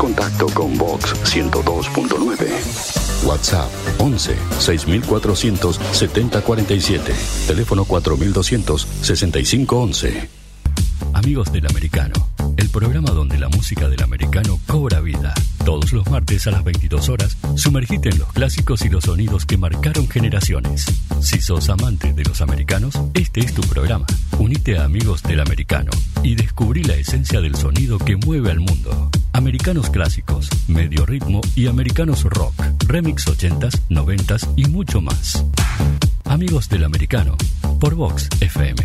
contacto con Vox 102.9. WhatsApp 11 6400 7047. Teléfono 4200 6511. Amigos del Americano, el programa donde la música del americano cobra vida. Todos los martes a las 22 horas, sumergite en los clásicos y los sonidos que marcaron generaciones. Si sos amante de los americanos, este es tu programa. Unite a Amigos del Americano y descubrí la esencia del sonido que mueve al mundo. Americanos clásicos, medio ritmo y americanos rock, remix 80s, 90s y mucho más. Amigos del Americano, por Vox FM.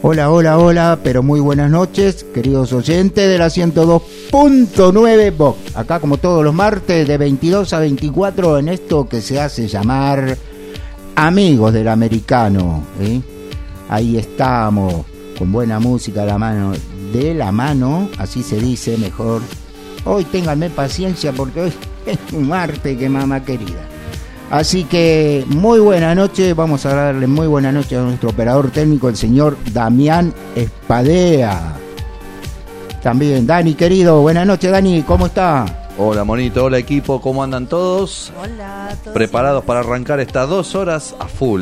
Hola, hola, hola, pero muy buenas noches, queridos oyentes de la 102.9 Vox. Acá como todos los martes de 22 a 24 en esto que se hace llamar Amigos del Americano. Ahí estamos, con buena música de la mano, así se dice mejor. Hoy ténganme paciencia porque hoy es un martes, que mamá querida. Así que muy buena noche, vamos a darle muy buena noche a nuestro operador técnico, el señor Damián Espadea. También, Dani querido, buenas noches Dani, ¿cómo está? Hola monito, hola equipo, ¿cómo andan todos? Hola, todos preparados para arrancar estas 2 horas a full,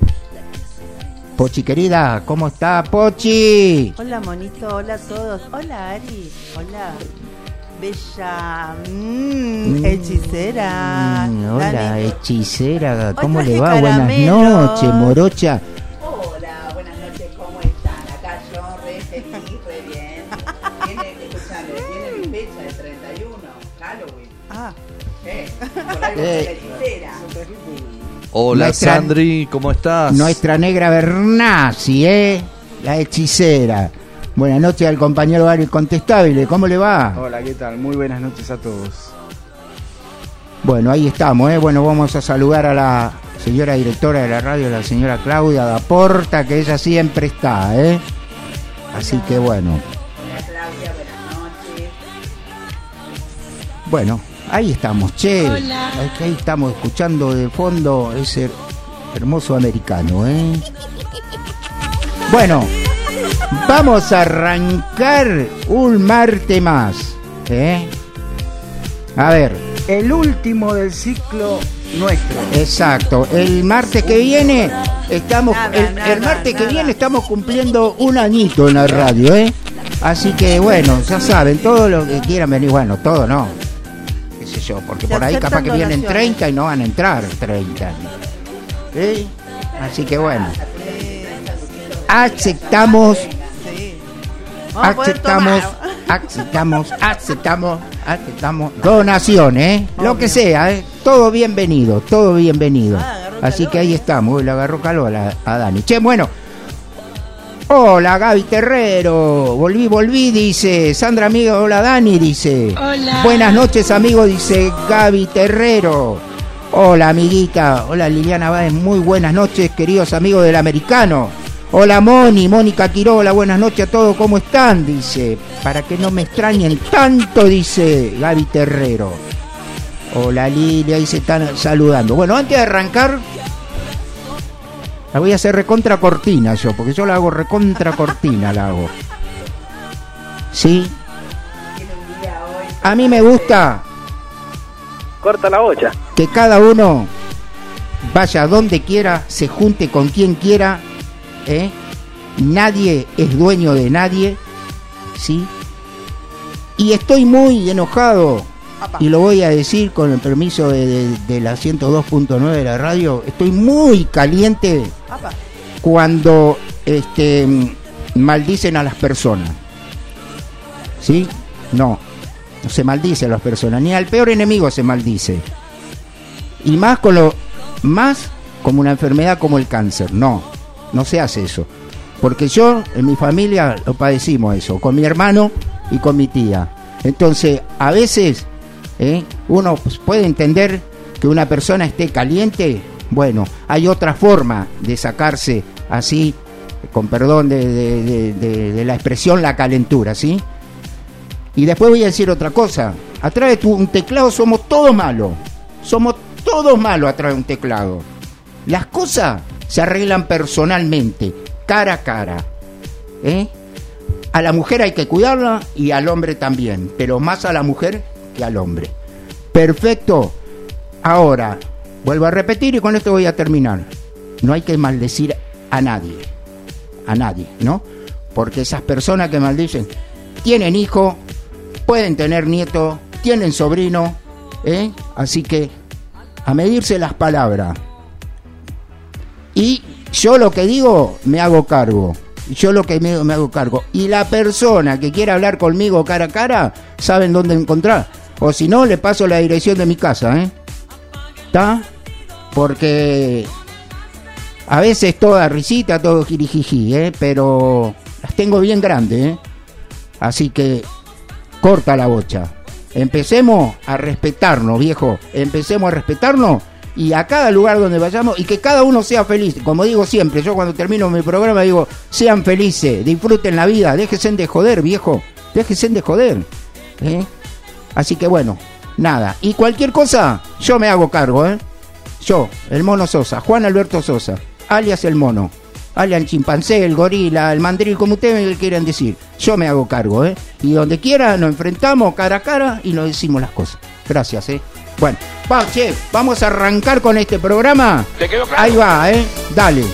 Pochi querida, ¿cómo está Pochi? Hola monito, hola a todos, hola Ari, hola bella hechicera. Hola Dani. hechicera, ¿cómo Hoy le traje va? caramelo. Buenas noches, morocha. Hola, buenas noches, ¿cómo están? Acá yo re feliz, re bien. Tiene mi fecha de 31, Halloween. Por algo soy hechicera. Hola Nuestra- Sandri, ¿cómo estás? Nuestra negra Bernasi, la hechicera. Buenas noches al compañero Ari Contestable, ¿cómo le va? Hola, ¿qué tal? Muy buenas noches a todos. Bueno, ahí estamos, Bueno, vamos a saludar a la señora directora de la radio, la señora Claudia Daporta, que ella siempre está, Así que bueno. Hola Claudia, buenas noches. Bueno, ahí estamos, che. Ahí estamos escuchando de fondo ese hermoso americano, Bueno, vamos a arrancar un martes más, A ver, El último del ciclo nuestro. exacto. El martes que viene estamos, el martes que viene estamos cumpliendo un añito en la radio, Así que bueno, ya saben, todo lo que quieran venir, bueno, todo no. Qué sé yo, porque Se por ahí capaz aceptan que vienen donaciones. 30 y no van a entrar 30. Así que bueno, aceptamos, Sí. Vamos a poder aceptamos donaciones, lo que sea, todo bienvenido, todo bienvenido. Agarró Así calor. que ahí estamos, le agarró calor a Dani. Che, bueno, hola Gaby Terrero, volví, dice Sandra amigo, hola Dani, dice. Hola. Buenas noches amigo, dice Gaby Terrero. Hola amiguita, hola Liliana Báez, muy buenas noches queridos amigos del Americano. Hola Mónica Quirola, buenas noches a todos, ¿cómo están? Dice, para que no me extrañen tanto, dice Gaby Terrero. Hola Lili, ahí se están saludando. Bueno, antes de arrancar, la voy a hacer recontra cortina yo, porque yo la hago recontra cortina, la hago. ¿Sí? A mí me gusta Corta la bocha. que cada uno vaya donde quiera, se junte con quien quiera, Nadie es dueño de nadie, ¿sí? Y estoy muy enojado, y lo voy a decir con el permiso de la 102.9 de la radio, estoy muy caliente cuando maldicen a las personas, ¿sí? No se maldice a las personas, ni al peor enemigo se maldice, y más como una enfermedad como el cáncer. No se hace eso, porque yo en mi familia lo padecimos eso, con mi hermano y con mi tía. Entonces a veces uno puede entender que una persona esté caliente. Bueno, hay otra forma de sacarse así, con perdón de la expresión, la calentura, ¿sí? Y después voy a decir otra cosa. Atrás de un teclado somos todos malos atrás de un teclado. Las cosas se arreglan personalmente, cara a cara, A la mujer hay que cuidarla y al hombre también, pero más a la mujer que al hombre. Perfecto. Ahora, vuelvo a repetir y con esto voy a terminar. No hay que maldecir a nadie, ¿no? Porque esas personas que maldicen tienen hijos, pueden tener nietos, tienen sobrinos, Así que a medirse las palabras. Y yo lo que digo, me hago cargo. Me hago cargo. Y la persona que quiera hablar conmigo cara a cara, saben dónde encontrar. O si no, le paso la dirección de mi casa, ¿Está? Porque a veces toda risita, todo jirijiji, pero las tengo bien grandes, ¿eh? Así que corta la bocha. Empecemos a respetarnos, viejo. Empecemos a respetarnos y a cada lugar donde vayamos y que cada uno sea feliz. Como digo siempre, yo cuando termino mi programa digo, sean felices, disfruten la vida, déjense de joder, viejo. Déjense de joder. Así que bueno, nada. Y cualquier cosa, yo me hago cargo, ¿eh? Yo, el Mono Sosa, Juan Alberto Sosa, alias el Mono. Alias el chimpancé, el gorila, el mandril, como ustedes me quieran decir. Yo me hago cargo, ¿eh? Y donde quiera nos enfrentamos cara a cara y nos decimos las cosas. Gracias, ¿eh? Bueno, che, vamos a arrancar con este programa. ¿Te quedó claro? Ahí va, ¿eh? Dale.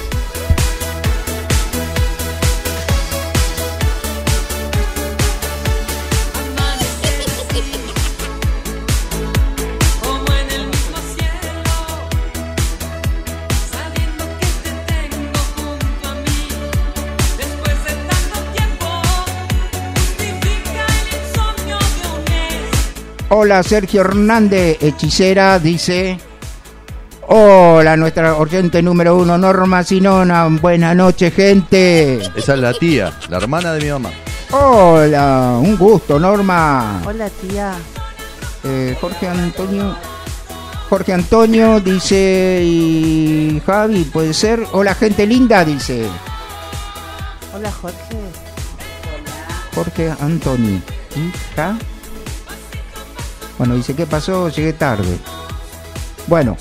Hola, Sergio Hernández, hechicera, dice. Hola, nuestra oyente número 1, Norma Sinona. Buenas noches, gente. Esa es la tía, la hermana de mi mamá. Hola, un gusto, Norma. Hola, tía. Jorge Antonio dice, y Javi, puede ser. Hola, gente linda, dice. Hola, Jorge. Jorge Antonio. ¿Hija? Bueno, dice, ¿qué pasó? Llegué tarde. Bueno.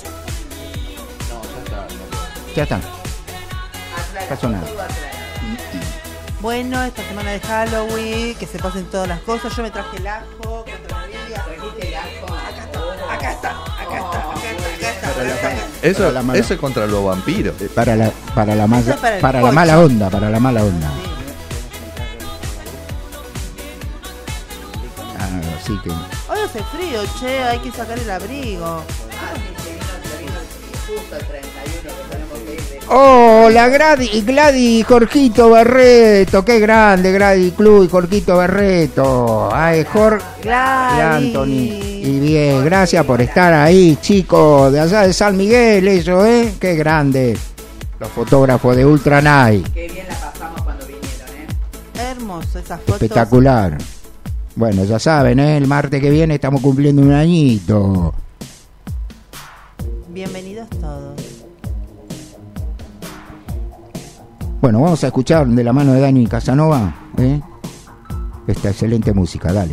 Ya está. Pasó nada. Bueno, esta semana de Halloween, que se pasen todas las cosas. Yo me traje el ajo. Acá está. Eso es contra los vampiros. Para la mala onda. Así que... Hoy hace frío, che, hay que sacar el abrigo. Hola, Gladys, Jorgito Barreto, qué grande, Gladys Club y Jorgito Barreto. Ay, Jorge Anthony. Y bien, gracias por estar ahí, chicos, de allá de San Miguel, eso, qué grande. Los fotógrafos de Ultra Night. Qué bien la pasamos cuando vinieron, Hermoso, esas fotos. Espectacular. Bueno, ya saben, el martes que viene estamos cumpliendo un añito. Bienvenidos todos. Bueno, vamos a escuchar de la mano de Dani Casanova, esta excelente música, dale.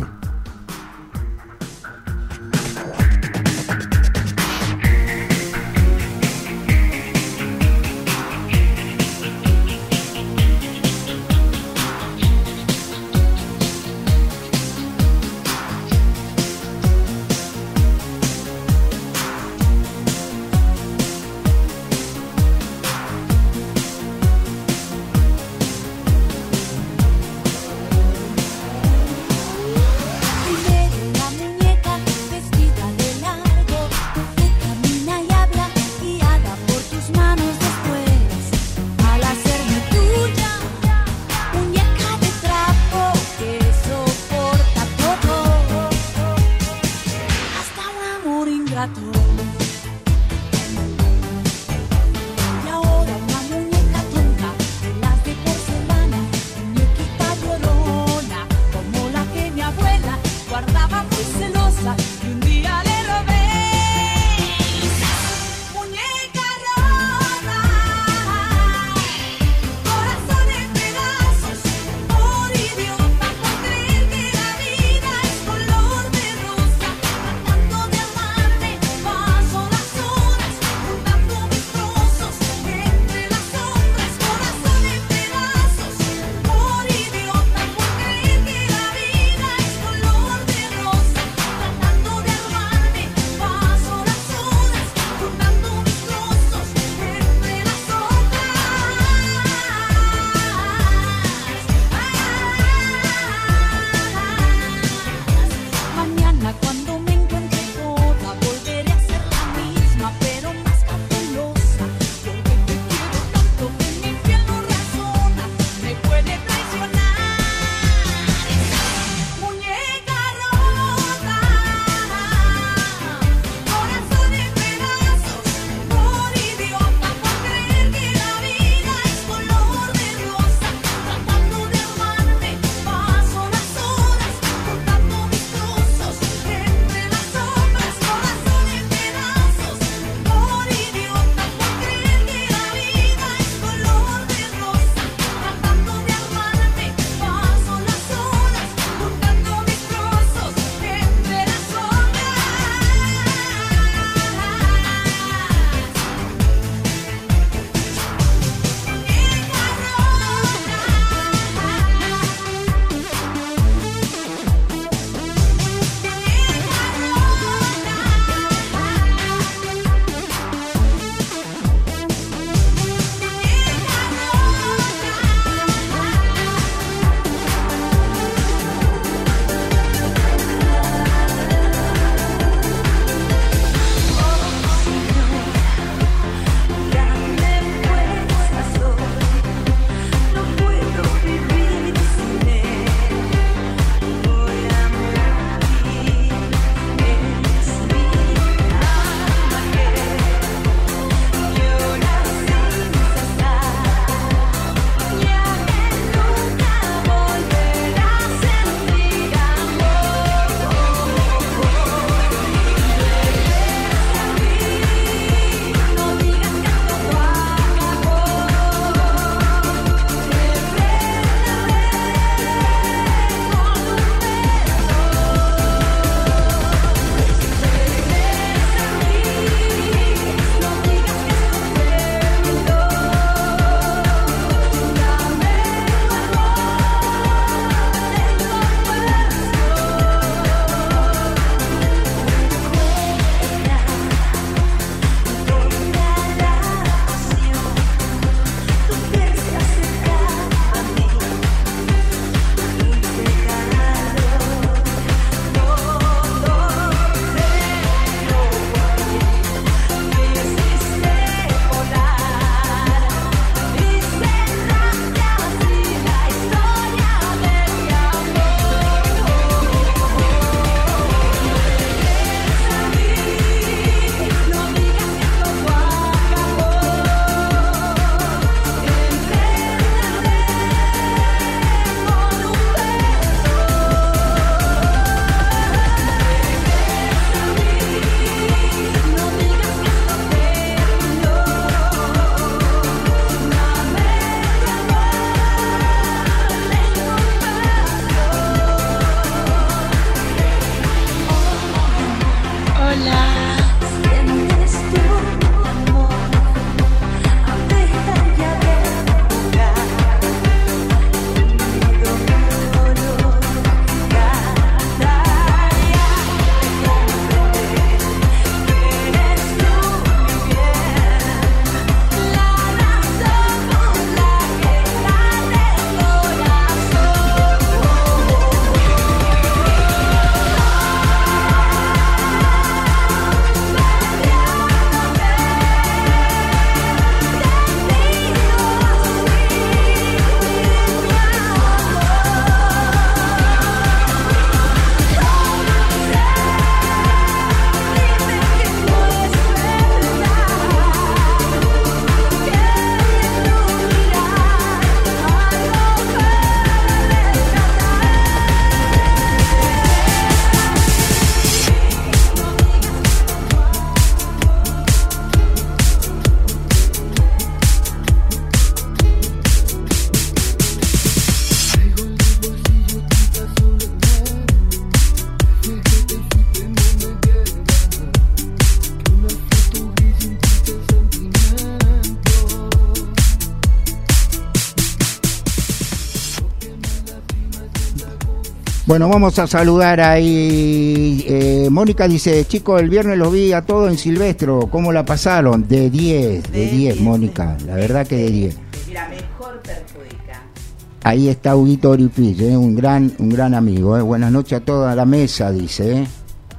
Bueno, vamos a saludar ahí. Mónica dice, chicos, el viernes los vi a todos en Silvestro. ¿Cómo la pasaron? De 10, Mónica. La verdad que de 10. Mira, mejor perjudica. Ahí está Huguito Oripich, un gran amigo. Buenas noches a toda la mesa, dice.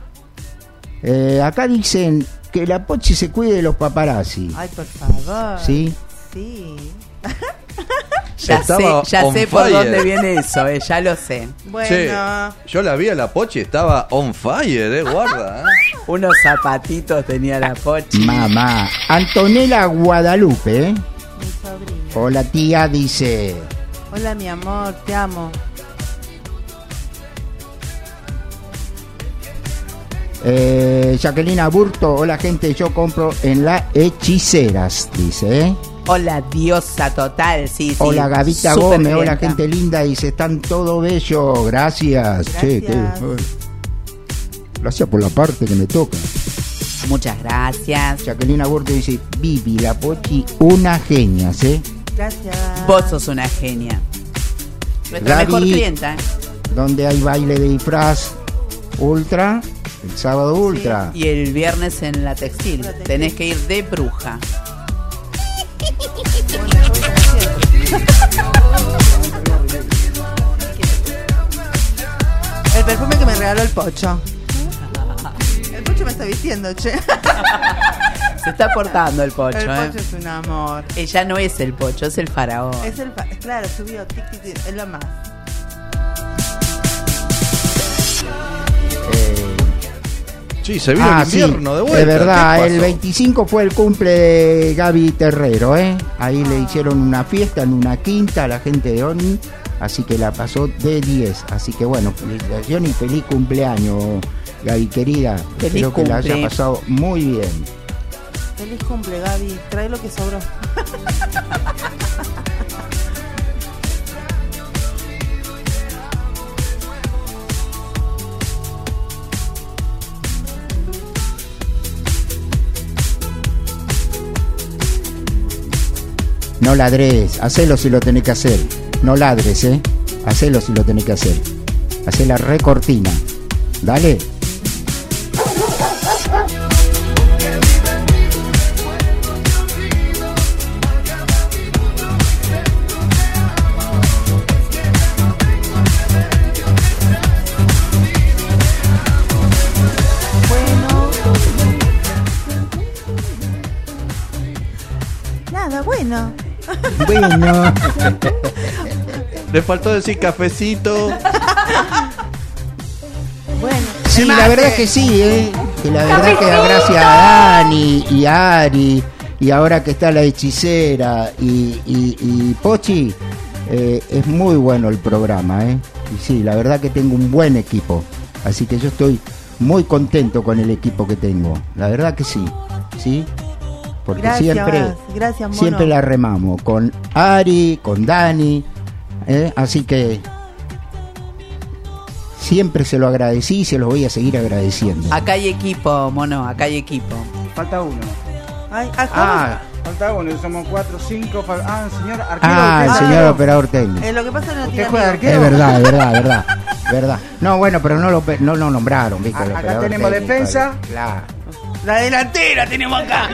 Acá dicen que la Pochi se cuide de los paparazzi. Ay, por favor. ¿Sí? Sí. Ya sé por dónde viene eso, ya lo sé. Bueno. Che, yo la vi a la Pochi, estaba on fire, guarda. Unos zapatitos tenía la Pochi. Mamá. Antonella Guadalupe. Mi sobrina. Hola tía, dice. Hola mi amor, te amo. Jacqueline Aburto, hola gente, yo compro en la Hechiceras, dice. Hola diosa total, sí. Hola Gavita Gómez, hola gente linda, dice, están todo bello, gracias. Che, gracias por la parte que me toca. Muchas gracias. Jacqueline Aburto dice, Vivi, la Pochi, una genia, ¿sí? Gracias. Vos sos una genia. Nuestra Gaby, mejor clienta. Donde hay baile de disfraz ultra, el sábado ultra. Y el viernes en la textil. Tenés que ir de bruja. El perfume que me regaló el Pocho. El Pocho me está vistiendo, che. Se está portando el Pocho. El Pocho es un amor. Ella no es el Pocho, es el faraón. Claro, subió, tic, tic, tic, es lo más. Sí, se vino el invierno de vuelta. Es verdad, el 25 fue el cumple de Gaby Terrero, Ahí le hicieron una fiesta en una quinta a la gente de ONI, así que la pasó de 10. Así que bueno, felicitaciones y feliz cumpleaños, Gaby querida. Espero que la haya pasado muy bien. Feliz cumple, Gaby. Trae lo que sobró. No ladres, hacelo si lo tenés que hacer. No ladres, hacelo si lo tenés que hacer. Hacé la recortina. Dale. Bueno. Bueno. Le faltó decir cafecito. Bueno. Sí, la verdad que sí, que la verdad que gracias a Dani y Ari y ahora que está la hechicera y Pochi, es muy bueno el programa, Y sí, la verdad que tengo un buen equipo, así que yo estoy muy contento con el equipo que tengo, la verdad que sí, ¿sí? Porque siempre la remamos con Ari, con Dani, así que siempre se lo agradecí y se lo voy a seguir agradeciendo. Acá hay equipo, mono, acá hay equipo. Falta uno. Falta uno, somos 4, 5. Señor arquero. Señor operador técnico. Lo que pasa es que no ¿Usted juega arquero? Es verdad. No, bueno, pero no lo nombraron, ¿viste? Acá tenemos técnico, defensa. Claro. La delantera tenemos acá.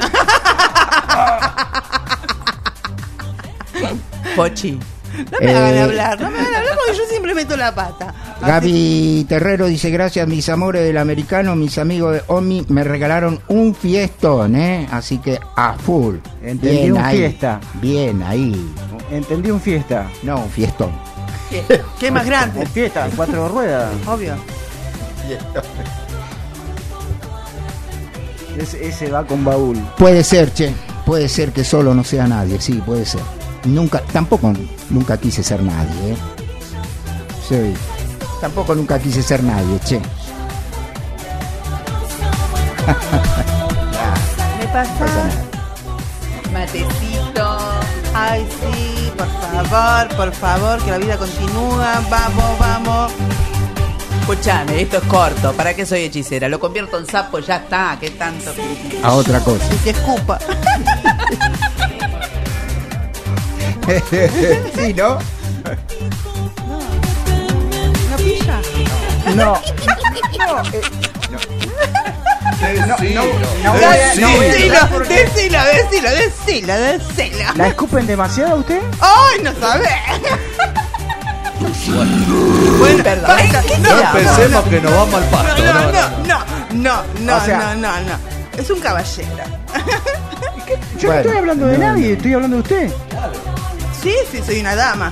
Pochi. No me hagan hablar porque yo siempre meto la pata. Gaby Terrero dice, gracias mis amores del americano, mis amigos de OMI me regalaron un fiestón, así que a full. Entendí un fiesta. Bien ahí. Entendí un fiesta. No, un fiestón. ¿Qué más grande? Fiesta, 4 ruedas. Obvio. Ese va con baúl. Puede ser, puede ser que solo no sea nadie, sí, puede ser. Nunca quise ser nadie, Sí. Tampoco nunca quise ser nadie, ¿Me pasa? Matecito. Ay, sí, por favor, que la vida continúa. Vamos. Escuchame, esto es corto. ¿Para qué soy hechicera? Lo convierto en sapo, ya está. ¿Qué tanto? A otra cosa. Y te escupa. Sí, ¿no? No pilla. No. Decilo. ¿La escupen demasiado usted? ¡Ay, no sabés! Bueno, perdón. No pensemos que nos vamos al pasto. No. Es un caballero. Yo no estoy hablando de nadie, estoy hablando de usted. Sí, soy una dama.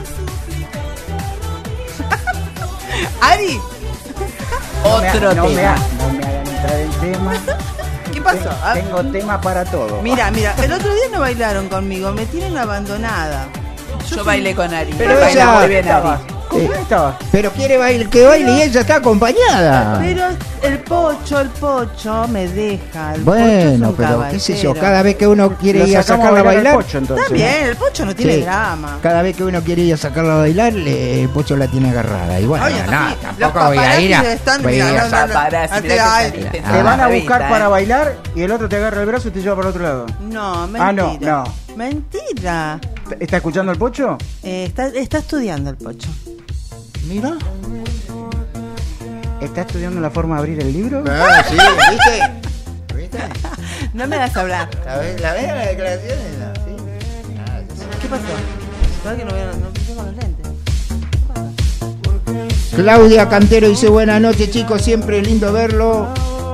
Ari. Otro no me tema. hagan entrar en tema. ¿Qué pasó? Tengo tema para todo. Mira, el otro día no bailaron conmigo, me tienen abandonada. Yo bailé con Ari. Pero baila ella- muy bien Ari. ¿Con quién estabas? Pero quiere que baile y ella está acompañada. Pero el pocho me deja. El Bueno, pocho es un pero qué sé yo, caballero. cada vez que uno quiere Lo ir a sacamos sacarla a bailar al bailar, Pocho, entonces. Está bien, el pocho no tiene sí, drama. cada vez que uno quiere ir a sacarla a bailar, el Pocho la tiene agarrada. Y bueno, Oye, no, los tampoco voy a ir a... paparazzis están- voy a ir a mira, sa- Paparazzi, Ay, mirá que ay, saliste en te Te van a revista, buscar para bailar y el otro te agarra el brazo y te lleva para el otro lado. No, mentira. Ah, no. Mentira. ¿Está escuchando el Pocho? Está estudiando el pocho. Mira. ¿Está estudiando la forma de abrir el libro? Ah, sí, ¿viste? ¿Viste? No me das a hablar. ¿La ves la declaración? Sí. ¿Qué pasó? ¿Sabes que no tengo los lentes? Claudia Cantero dice buenas noches chicos, siempre lindo verlo.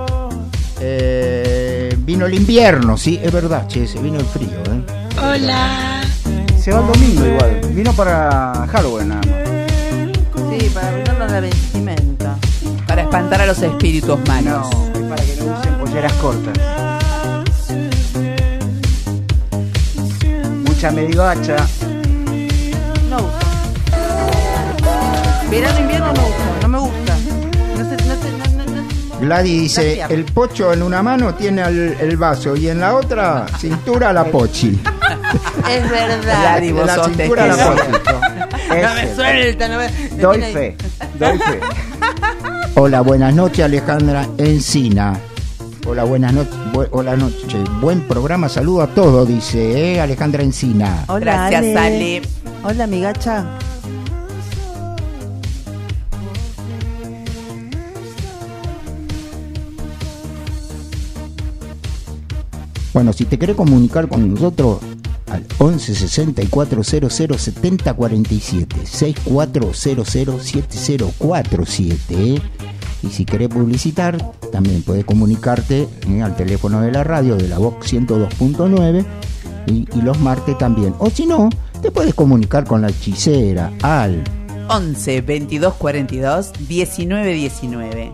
Vino el invierno, sí, es verdad, che, se vino el frío, Hola. Se va el domingo igual. Vino para Halloween nada más. Sí, para arruinarnos la vestimenta. Para espantar a los espíritus malos. No, es para que no usen polleras cortas. Mucha medigacha. No uso. Verano, invierno no uso. No me gusta. No. Gladys dice, Gracias. el Pocho en una mano tiene el vaso y en la otra cintura la Pochi. Es verdad. Gladys, vos En la sos cintura la testigo. Pochi. No me suelta, no me. Doy me tiene fe. Hola, buenas noches Alejandra Encina. Hola, buenas noches. Hola noche. Buen programa, saludo a todos, dice Alejandra Encina. Hola, Gracias, Ale. Hola, mi gacha. Bueno, si te querés comunicar con nosotros al 11 64 00 70 47 6400 7047 y si querés publicitar también podés comunicarte al teléfono de la radio de la Vox 102.9 y los martes también, o si no te puedes comunicar con la hechicera al 11 22 42 19 19.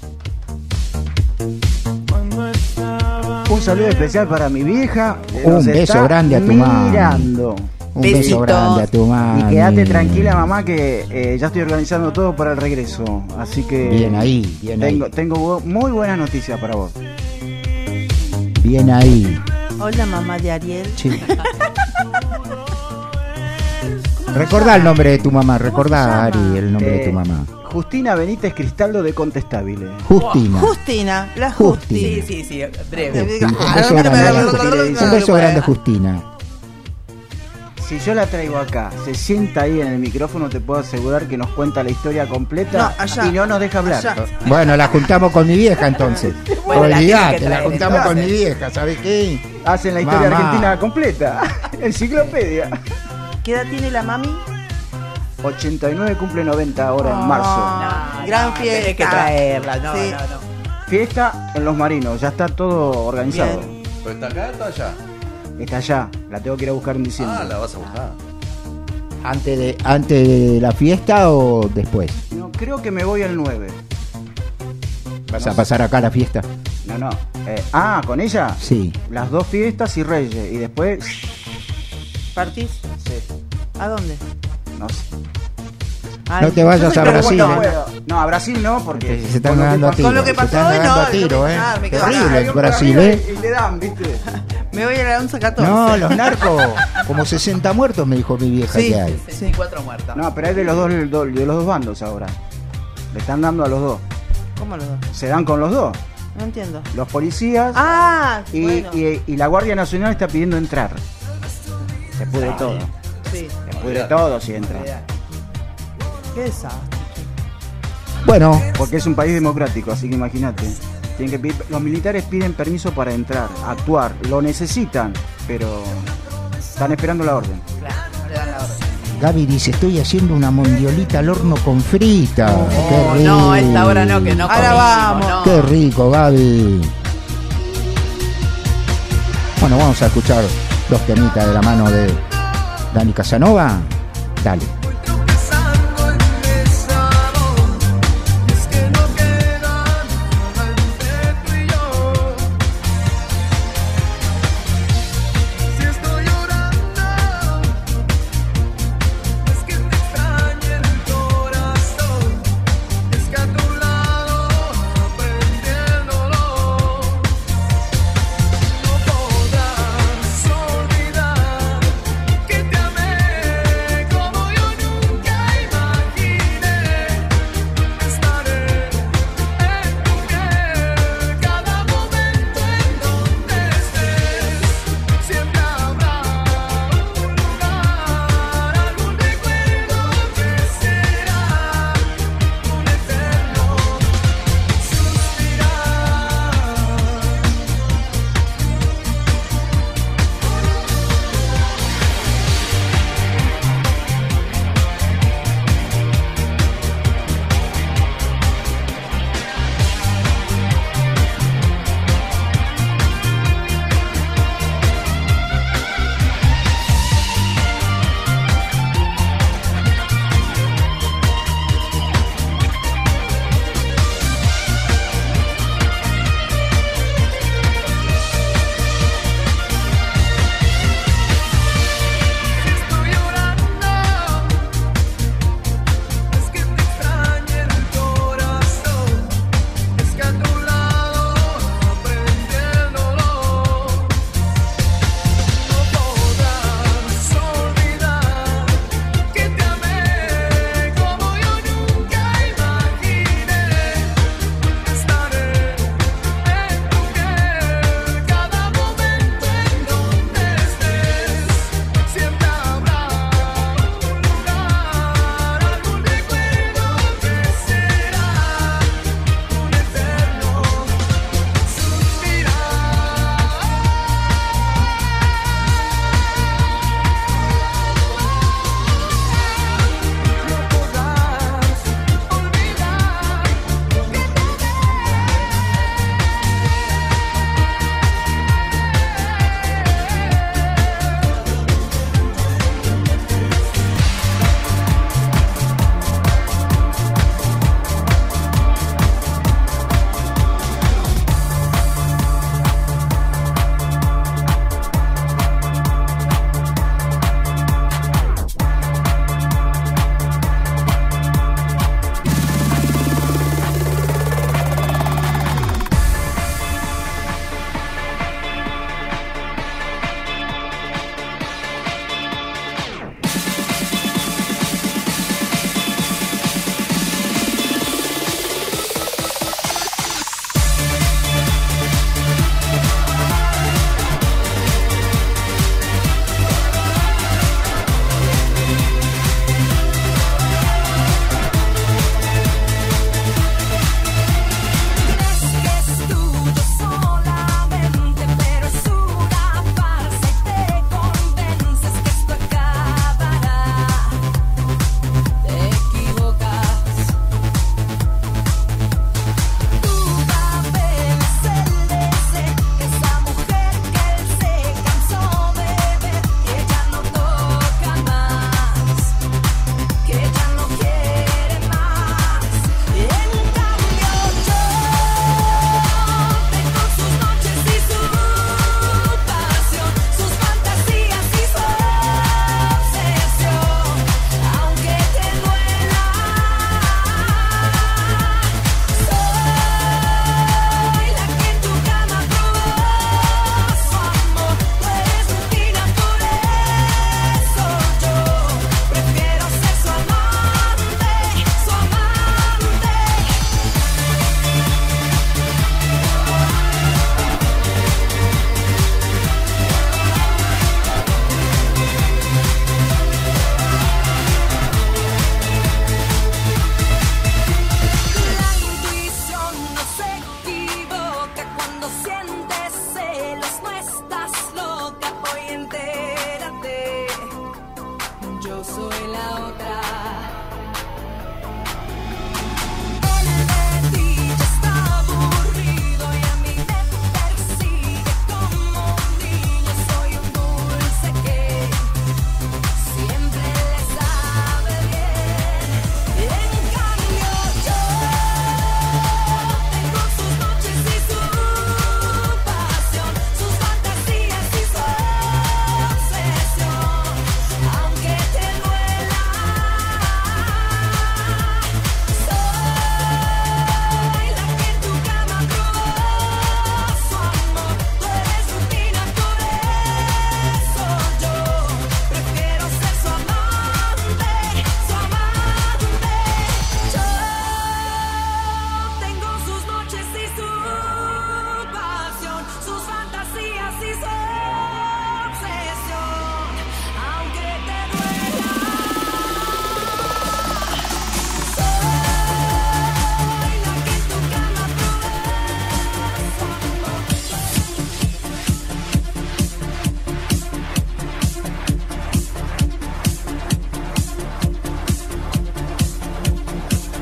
Un saludo especial para mi vieja. que Un nos beso está grande a tu mami. mirando. un Besitos. beso grande a tu mami. Y quédate tranquila, mamá, que ya estoy organizando todo para el regreso. Así que Bien ahí, bien ahí. tengo muy buenas noticias para vos. Bien ahí. Hola, mamá de Ariel. Sí. Recordá el nombre de tu mamá, recordá, Ari, el nombre de tu mamá. Justina Benítez Cristaldo de Contestable. Justina. Justina, la Justina. Justi. Sí, breve. Un beso grande, Justina. Si yo la traigo acá, se sienta ahí en el micrófono, te puedo asegurar que nos cuenta la historia completa No, allá. y no nos deja hablar. Allá. Bueno, la juntamos con mi vieja entonces. Bueno, la tiene Olvidate, que la traer, juntamos con mi entonces. vieja, ¿sabes qué? Hacen la historia Mamá. argentina completa. Enciclopedia. ¿Qué edad tiene la mami? 89 cumple 90 ahora en marzo. No, gran fiesta. Tenés que traerla, no, Sí. no. Fiesta en Los Marinos, ya está todo organizado. Bien. ¿Pero está acá o está allá? Está allá, la tengo que ir a buscar en diciembre. Ah, la vas a buscar. ¿Antes de la fiesta o después? No, creo que me voy el 9. ¿Vas a pasar acá a la fiesta? No. ¿Con ella? Sí. Las dos fiestas y Reyes. Y después. ¿Partís? Sí, ¿A dónde? no sé. Ay, No te vayas a Pero Brasil. no, ¿eh? bueno, no, a Brasil no, porque. Se están con lo que dando a pasó- tiro. con lo que Se pasó están hoy, dando no, a tiro, ¿eh? me quedo Terrible Ah, el yo por Brasil, arriba ¿eh? Y le dan, ¿viste? Me voy a la 11-14. No, los narcos, como 60 muertos, me dijo mi vieja Sí. que hay. 64 muertos. No, pero hay de los dos bandos ahora. Le están dando a los dos. ¿Cómo los dos? Se dan con los dos. No entiendo. Los policías Ah, y, bueno. y la Guardia Nacional está pidiendo entrar. Se pudre todo. Sí. Se pudre todo si entra. Qué desastre. Bueno. Porque es un país democrático, así que imagínate. Los militares piden permiso para entrar, actuar, lo necesitan, pero están esperando la orden. Claro, no le dan la orden. Gaby dice, estoy haciendo una mondiolita al horno con frita. Oh, no, a esta hora no, que no Ahora comimos, vamos. no. Qué rico, Gaby. Bueno, vamos a escuchar dos temitas de la mano de Dani Casanova. Dale. Que te amé como yo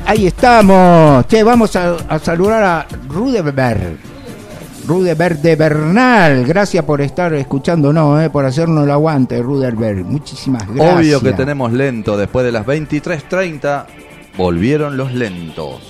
Ahí estamos. Che, vamos a saludar a Rudeberg de Bernal. Gracias por estar escuchándonos, por hacernos el aguante, Rudeberg. Muchísimas gracias. Obvio que tenemos lento. Después de las 23:30 volvieron los lentos.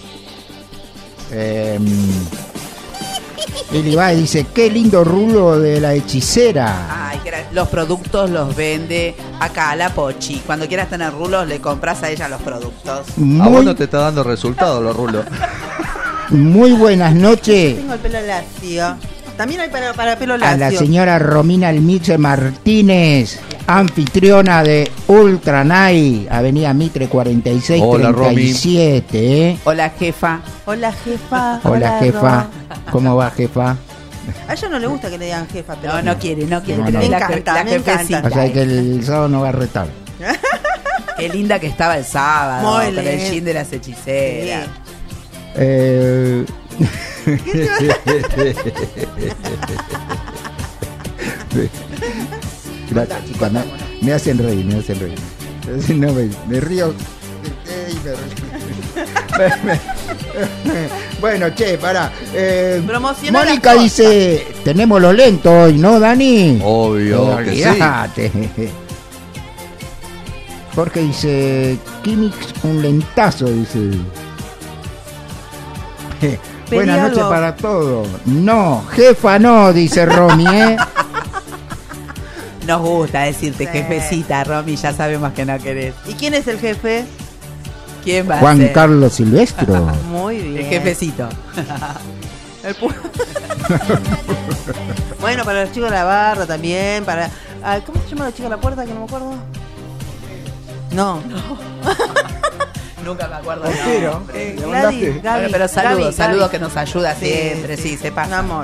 Lili Baez dice, qué lindo rulo de la hechicera. Ay, los productos los vende acá la Pochi. Cuando quieras tener rulos, le compras a ella los productos. A vos no te está dando resultados los rulos. Muy buenas noches. Tengo el pelo lacio. También hay para pelo lacio. A la señora Romina Almiche Martínez, anfitriona de Ultra Night, Avenida Mitre 4637. Hola, Romy. Hola, jefa. Hola, jefa. Hola, jefa. ¿Cómo va, jefa? A ella no le gusta que le digan jefa, pero No quiere. No, pero no. Me la encanta. jefecita. O sea que el sábado no va a retar. Qué linda que estaba el sábado. Muy con el lindo. jean de las hechiceras. Gracias, chicas. Me hacen reír. No, me río. Bueno, che, pará. Promociona Mónica las dice, tenemos lo lento hoy, ¿no, Dani? Obvio que sí. Olvídate. Jorge dice, Kimix un lentazo, dice. Buenas noches algo. para todos. No, jefa no, dice Romy, Nos gusta decirte Sí. jefecita, Romy, ya sabemos que no querés. ¿Y quién es el jefe? ¿Quién va a Juan ser? Carlos Silvestro. Muy bien. El jefecito. Bueno, para los chicos de la barra también, para... ¿Cómo se llama la chica de la puerta? Que no me acuerdo. No. Nunca me acuerdo. Pero, Gladys, Gaby, Pero saludos Gaby. que nos ayuda siempre, sí, se Un pasa. amor.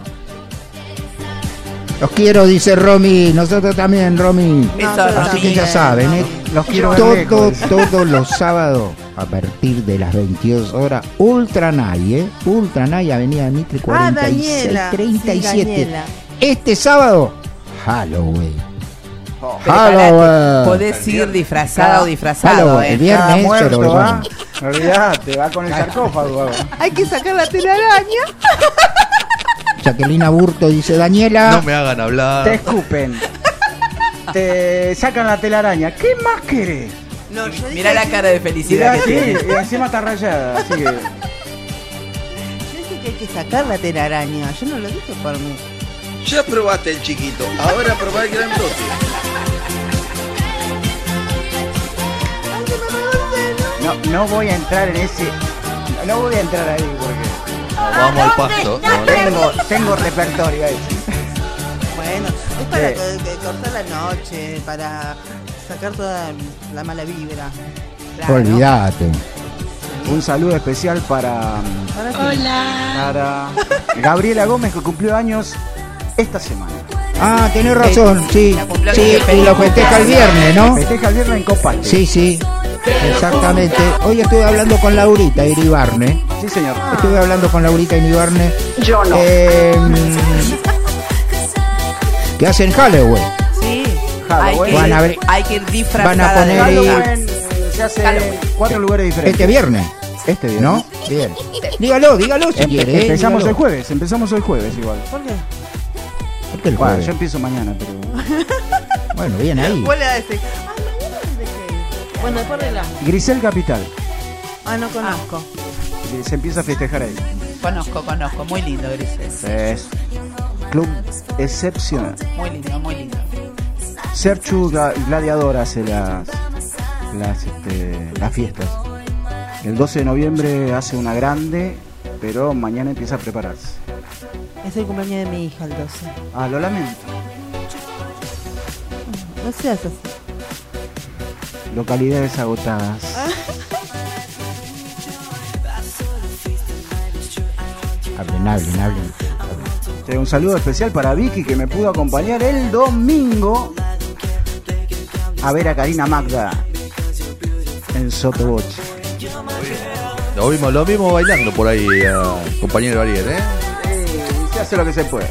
Los quiero, dice Romy. Nosotros también, Romy. Besos, Así Romy. que ya saben, Los quiero ver lejos. todos los sábados a partir de las 22 horas, Ultra Night, Ultra Night, Avenida Mitre 4637. Sí, Daniela. Este sábado, Halloween. Preparate, podés ir disfrazada o disfrazado, Halloween, el Está viernes, muerto, pero ¿va? bueno. Olvídate, va con el sarcófago. Hay que sacar la telaraña. Jacqueline Burto dice, Daniela. No me hagan hablar. Te escupen. Te sacan la telaraña. ¿Qué más querés? No, yo dije Mirá la cara de felicidad Mirá, que sí, tiene. y encima está rayada, así que... Yo dije que hay que sacar la telaraña. Yo no lo dije por mí. Ya probaste el chiquito, ahora probá el grandote. No voy a entrar en ese... No voy a entrar ahí porque... Vamos al pasto. Tengo repertorio ahí. Bueno, es para cortar la noche, para sacar toda la mala vibra. Claro. Olvídate. Un saludo especial para Hola. Gabriela Gómez, que cumplió años esta semana. Ah, tenés razón, sí. La cumplió Sí, bien y lo festeja el viernes, ¿no? Festeja el viernes en Copache. Sí, exactamente. Hoy estuve hablando con Laurita Iribarne. Sí, señor. Estuve hablando con Laurita Iribarne. Yo no. Que hacen Halloween. Sí. Halloween. Van a ver- Hay que ir disfrazada. van a poner de ahí- Navidad. Halloween se hace Halloween. 4 lugares diferentes. Este viernes, Este viernes. ¿no? Bien. Dígalo si quiere. Empezamos dígalo. empezamos el jueves igual. ¿Por qué? ¿Por qué el Bueno, jueves? yo empiezo mañana, pero... Bueno, bien ahí. ¿Cuál era ese? Mañana es de qué. Bueno, después de la... Grisel Capital. No conozco. Se empieza a festejar ahí. Conozco. Muy lindo, Grises. Es club excepcional. Muy lindo. Serchu Gladiador hace las fiestas. El 12 de noviembre hace una grande, pero mañana empieza a prepararse. Es el cumpleaños de mi hija, el 12. Ah, lo lamento. No seas así. Localidades agotadas. Hablen. Un saludo especial para Vicky, que me pudo acompañar el domingo a ver a Karina Magda en Sotoboche. Lo vimos bailando por ahí, compañero Ariel, Se hace lo que se puede.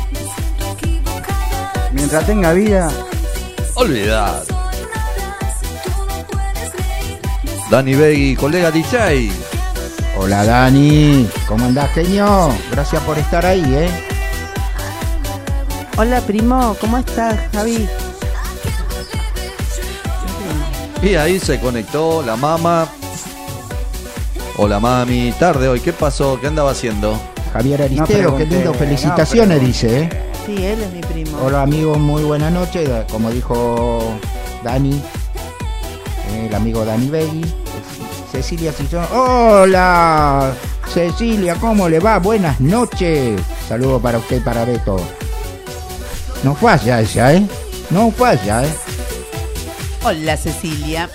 Mientras tenga vida. Olvidad. Dani Begui, colega DJ. Hola Dani, ¿cómo andás, genio? Gracias por estar ahí, Hola primo, ¿cómo estás, Javi? Y ahí se conectó la mamá. Hola mami, tarde hoy, ¿qué pasó? ¿Qué andaba haciendo? Javier Aristeo, qué lindo, felicitaciones, dice, Sí, él es mi primo. Hola amigos, muy buenas noches, como dijo Dani, el amigo Dani Begui. Cecilia Sillón. Hola Cecilia, ¿cómo le va? Buenas noches. Saludos para usted y para Beto. No falla ella, no falla, Hola Cecilia.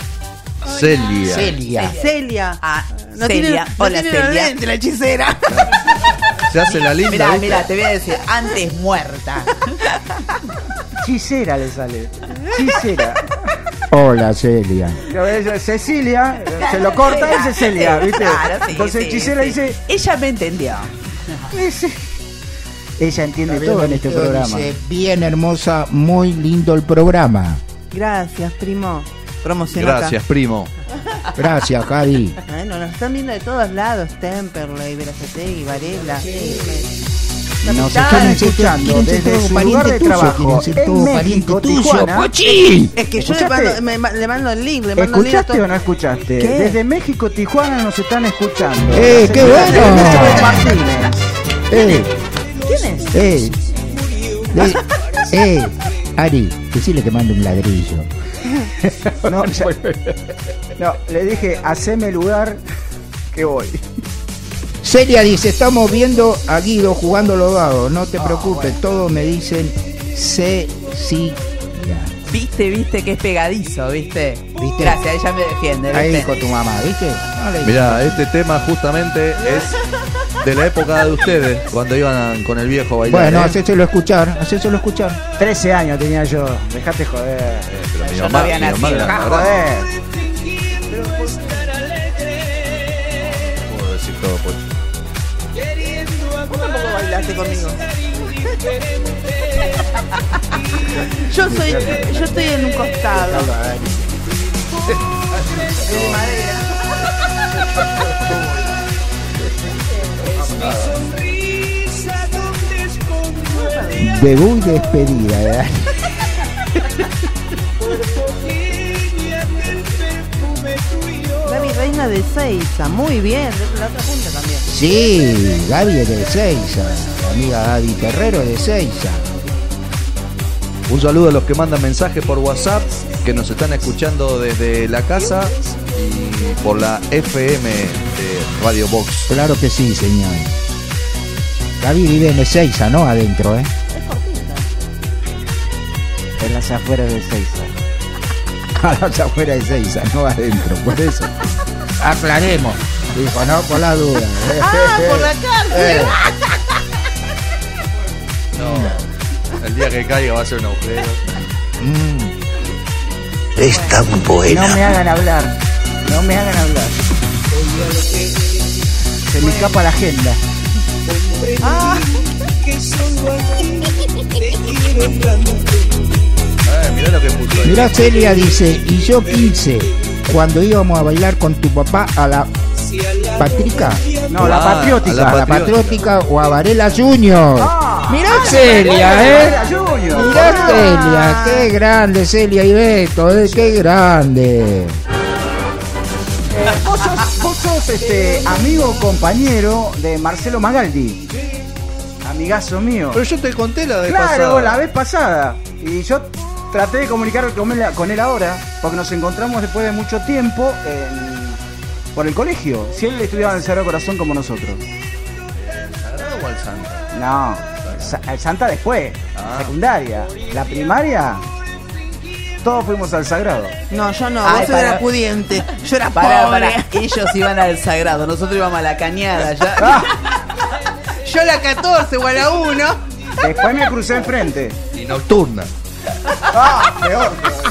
Celia. Celia. No Celia. Hola Celia. De la hechicera. Se hace la linda. Mirá, te voy a decir, antes muerta. Hechicera le sale. Hechicera. Hola Celia. Cecilia, se lo corta y dice Celia, ¿viste? Claro, sí, entonces hechicera dice. Ella me entendió. Ella entiende todo en este programa. Dice, bien hermosa, muy lindo el programa. Gracias, primo. Promociona Gracias, primo. Gracias, Javi. Bueno, nos están viendo de todos lados. Temperley, Verazategui, Varela. Nos están escuchando desde su lugar de trabajo en México, Tijuana. Es que yo le mando el link. ¿Escuchaste o no escuchaste? ¿Qué? Desde México, Tijuana nos están escuchando. ¡Qué bueno! Martínez. ¿Quién es? Ari, decirle que mande un ladrillo. No, le dije, haceme lugar que voy. Celia dice, estamos viendo a Guido jugando los dados. No te preocupes, todos me dicen Cecilia. Viste que es pegadizo, ¿viste? Gracias, ella me defiende. Ahí dijo tu mamá, ¿viste? Mirá, este tema justamente es de la época de ustedes, cuando iban con el viejo a bailar. Bueno, hacéselo escuchar. 13 años tenía yo, dejate joder. Pero mi Yo mamá, no había nacido. Joder. Puedo decir todo, Pocho. ¿Vos tampoco bailaste conmigo? Yo estoy en un costado. De madera. Debut y despedida, ¿verdad? Gaby Reina de Seiza, muy bien, de la otra punta también. Sí, Gaby es de Seiza, la amiga Gaby Terrero de Seiza. Un saludo a los que mandan mensajes por WhatsApp, que nos están escuchando desde la casa y por la FM de Radio Box. Claro que sí, señor. Gaby vive en Ezeiza, ¿no? Adentro, Es cortita. En las afueras de Seiza. A las afueras de Ezeiza, no adentro, por eso. Aclaremos. Dijo, no, por la duda. Por la cárcel. No, el día que caiga va a ser un agujero. Es tan buena. No me hagan hablar. Se me escapa la agenda. Mirá lo que puso ahí. Mirá, Celia dice, y yo 15, cuando íbamos a bailar con tu papá a la Patrica. No, la patriótica. A la patriótica o a Varela Junior. Mirá Celia, Varela Junior. Mirá Celia, qué grande Celia y Beto, qué grande. Vos sos amigo compañero de Marcelo Magaldi. Amigazo mío. Pero yo te conté la vez Claro, pasada. la vez pasada. Y yo traté de comunicar con él ahora, porque nos encontramos después de mucho tiempo por el colegio. Si él estudiaba en el Sagrado Corazón como nosotros. ¿El Sagrado o el Santa? No, el Santa después, secundaria. La primaria, todos fuimos al Sagrado. No, yo no, Ay, vos eras pudiente. Yo era Para, pobre. ellos iban al Sagrado, nosotros íbamos a la Cañada ya. Yo a la 14 o a la 1. Después me crucé enfrente. Y nocturna. Peor.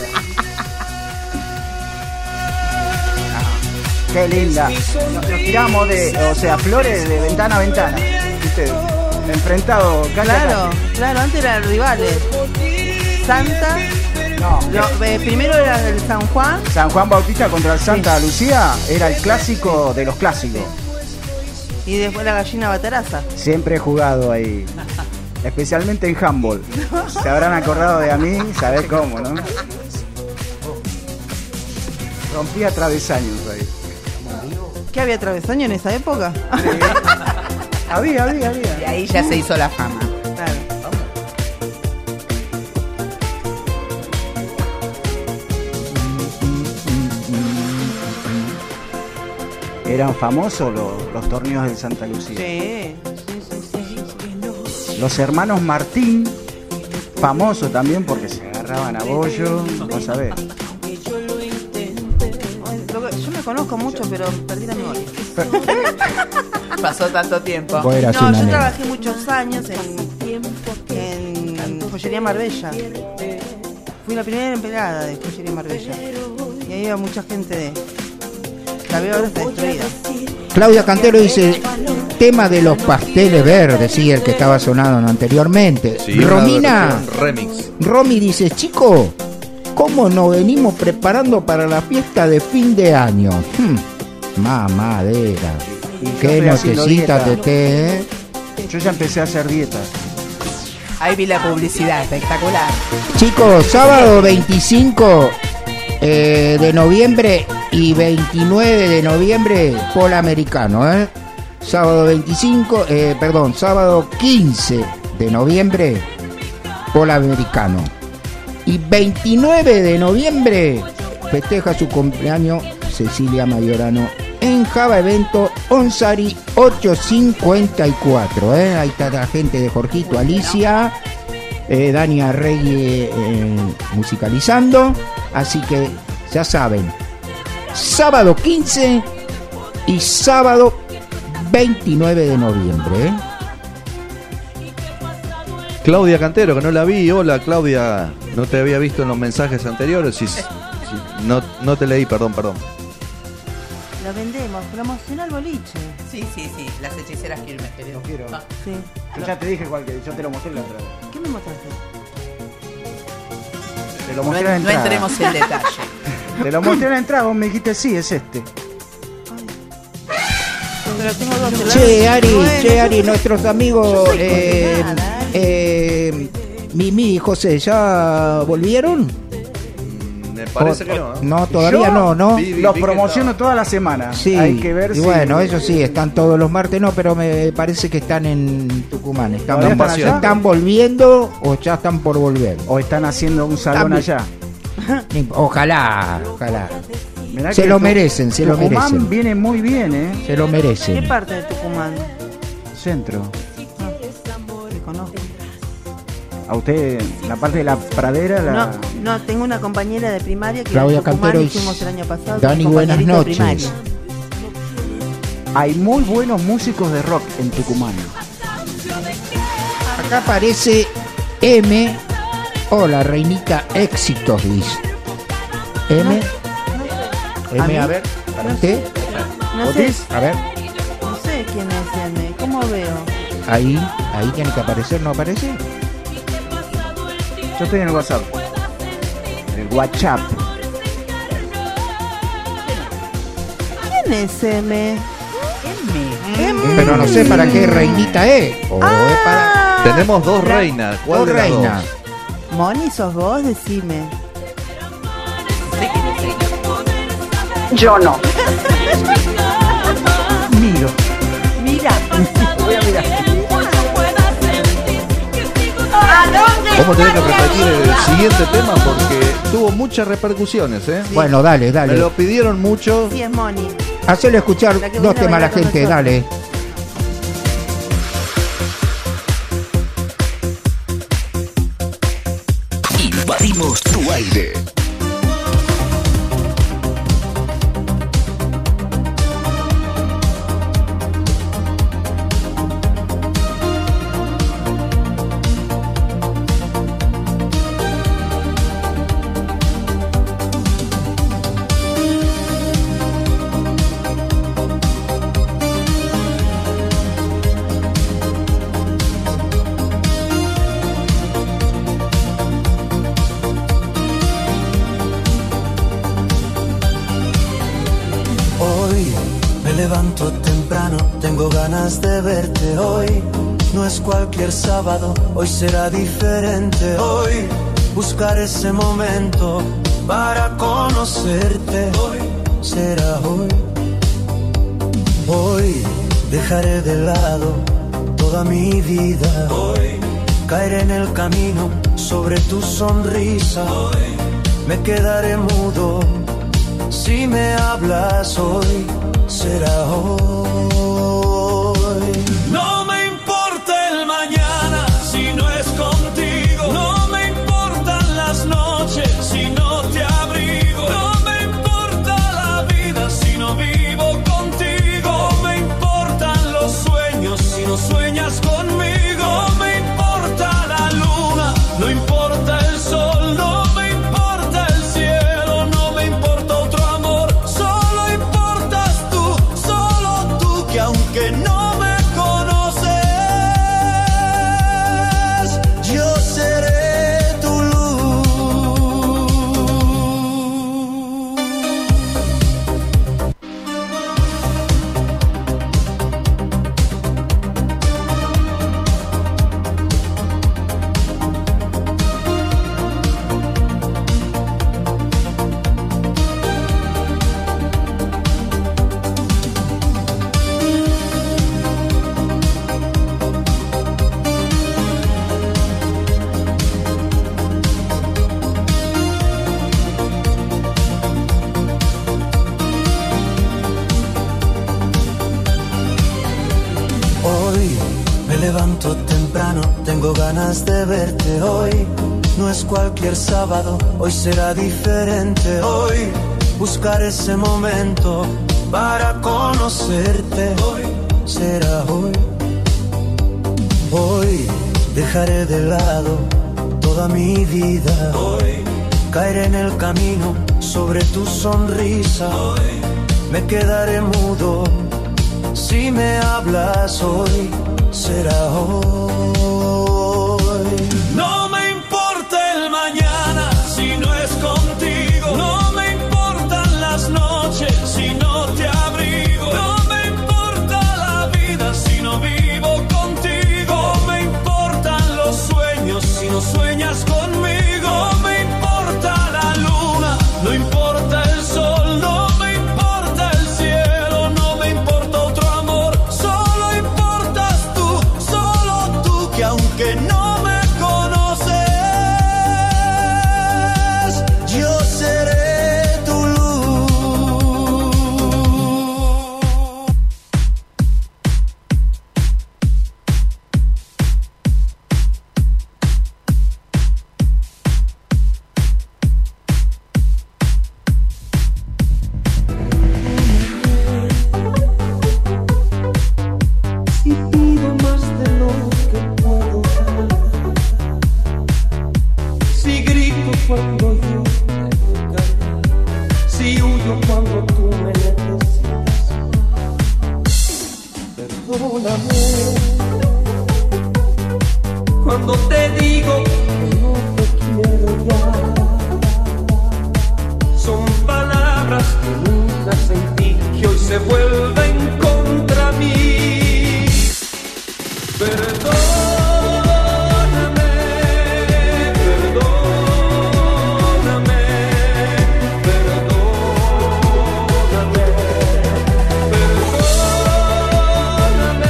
Qué linda. Nos tiramos flores de ventana a ventana. ¿Viste? Enfrentado, Claro, antes eran rivales. Santa No. Primero era el San Juan. San Juan Bautista contra el Santa Lucía era el clásico de los clásicos. Y después la gallina bataraza. Siempre he jugado ahí. Especialmente en handball. Se habrán acordado de a mí, sabés cómo, ¿no? Rompía travesaños ahí. ¿Qué había travesaño en esa época? Sí. Había. Y ahí ya se hizo la fama. Claro. Eran famosos los torneos del Santa Lucía. Sí. Los hermanos Martín, famosos también porque se agarraban a bollo, no sabés. Yo me conozco mucho, pero perdí la memoria. Pasó tanto tiempo. No, yo trabajé muchos años en Joyería Marbella. Fui la primera empleada de Joyería Marbella. Y ahí iba mucha gente de... La veo ahora está destruida. Claudia Cantero dice, tema de los pasteles verdes, sí, el que estaba sonando anteriormente. Sí, Romina remix. Romy dice, chico, ¿cómo nos venimos preparando para la fiesta de fin de año? Mamadera. Qué notecita de té, Yo ya empecé a hacer dieta. Ahí vi la publicidad, espectacular. Chicos, sábado 25 de noviembre y 29 de noviembre, Polo Americano, sábado 15 de noviembre, Polo Americano. Y 29 de noviembre festeja su cumpleaños Cecilia Mayorano en Java Evento Onsari 854. Ahí está la gente de Jorgito, Alicia, Dani Arregui musicalizando. Así que ya saben, sábado 15 y sábado 29 de noviembre. Claudia Cantero, que no la vi. Hola, Claudia. No te había visto en los mensajes anteriores. No te leí, perdón. La vendemos, promociona el boliche. Sí, las hechiceras firmes, querido. Lo quiero. Sí. Yo ya te dije cuál que yo te lo mostré la otra vez. ¿Qué me mostraste? Te lo mostré en la No entrada. entremos en detalle. Te lo mostré en la entrada, vos me dijiste sí, es este. Pero tengo dos celulares. Che, Ari, nuestros amigos Mimi y José, ¿ya volvieron? Me parece que no. No, todavía no. Los promociono toda la semana. Sí, Hay que ver y si... bueno, ellos sí, están todos los martes, no, pero me parece que están en Tucumán. ¿Están volviendo o ya están por volver? O están haciendo un salón allá. Ojalá. Mirá Se que lo merecen. Tucumán viene muy bien, Se lo merecen. ¿Qué parte de Tucumán? Centro. Te conozco. A usted, la parte de la pradera, No, tengo una compañera de primaria que Claudia en Tucumán Cantero y hicimos el año pasado. Dani, con buenas compañerito de noches. primaria. Hay muy buenos músicos de rock en Tucumán. Acá aparece M. Hola, reinita, éxitos, dice. M. M, a ver, para usted. No sé, A ver, no sé quién es M. ¿Cómo veo? ahí tiene que aparecer, ¿no aparece? Yo estoy en el WhatsApp. El WhatsApp. ¿Quién es M? Pero no sé para qué reinita es. O es para... Tenemos dos reinas. ¿Cuál Dos de las reinas. dos? Moni, ¿sos vos? Decime. Yo no. Miro. Mira. Voy a mirar. Vamos a tener que repetir el siguiente tema porque tuvo muchas repercusiones, Bueno, dale. Me lo pidieron mucho. Sí, es Moni. Hacelo escuchar La que dos viene a temas a la bailar con gente, nosotros. dale. Invadimos tu aire. levanto temprano, tengo ganas de verte hoy. No es cualquier sábado, hoy será diferente. Hoy buscar ese momento para conocerte. Hoy será hoy. Hoy dejaré de lado toda mi vida. Hoy caeré en el camino sobre tu sonrisa. Hoy me quedaré mudo si me hablas. Hoy será hoy. No me importa el mañana si no es contigo. No me importan las noches si no te abrigo. No me importa la vida si no vivo contigo. No me importan los sueños si no sueñas conmigo. No me importa la luna, no importa el sol. No me importa el cielo, no me importa otro amor. Solo importas tú, solo tú, que aunque no me conoces, yo seré tu luz. Hoy me levanto temprano, tengo ganas de verte hoy. No es cualquier sábado, hoy será diferente. Hoy buscar ese momento para conocerte. Hoy será hoy. Hoy dejaré de lado toda mi vida. Hoy caeré en el camino sobre tu sonrisa. Hoy me quedaré mudo si me hablas. Hoy será hoy. No me importa el mañana si no es contigo. No me importan las noches si no te abrigo. No me importa la vida si no vivo contigo. No me importan los sueños si no sueñas conmigo. No me importa la luna, no importa el sol. No me importa el cielo, no me importa otro amor. Solo importas tú, solo tú, que aunque no me conoces, yo seré tu luz. Si pido más de lo que puedo dar, si grito cuando yo debo callar, si huyo cuando tú me necesitas, perdóname cuando te digo que no te quiero ya. Son palabras que nunca sentí, que hoy se vuelven contra mí. Perdóname, perdóname, perdóname, perdóname,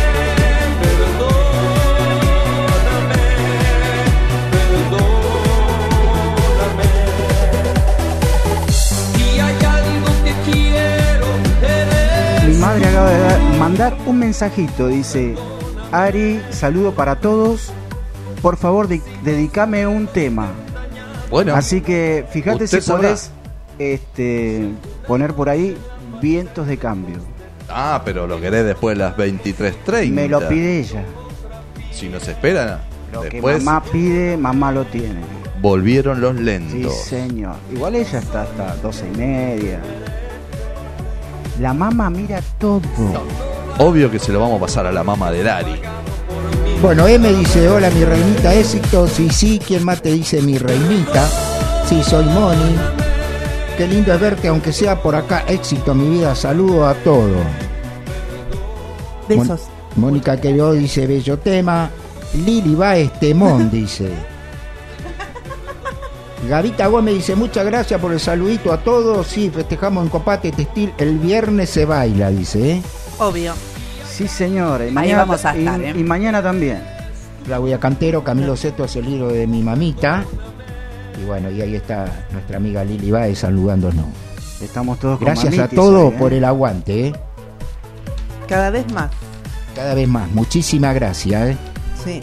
perdóname, perdóname. Y hay algo que quiero tener. Mi madre acaba de mandar un mensajito, dice: Ari, saludo para todos. Por favor, dedícame un tema. Bueno, así que fíjate si podés poner por ahí Vientos de Cambio. Ah, pero lo querés después de las 23:30. Me lo pide ella. Si nos esperan, Lo después que mamá pide, mamá lo tiene. volvieron los lentos. Sí, señor. Igual ella está hasta 12:30. La mamá mira todo. Obvio que se lo vamos a pasar a la mamá de Dari. Bueno, me dice: hola mi reinita, éxitos. Y sí, ¿quién más te dice mi reinita? Sí, soy Moni. qué lindo es verte, aunque sea por acá. Éxito, mi vida. Saludo a todos. Besos. Mónica Queró dice, bello tema. Lili Baez Temón, dice. Gavita Gómez dice, muchas gracias por el saludito a todos. Sí, festejamos en Copate Textil. El viernes se baila, dice. Obvio. Sí, señora. Y Ahí mañana, vamos a estar, y mañana también. Claudia Cantero, Camilo Seto es el libro de mi mamita. Y bueno, y ahí está nuestra amiga Lili Baez saludándonos. Estamos todos con gracias a mamitis todos hoy, por el aguante, Cada vez más. Cada vez más. Muchísimas gracias, Sí.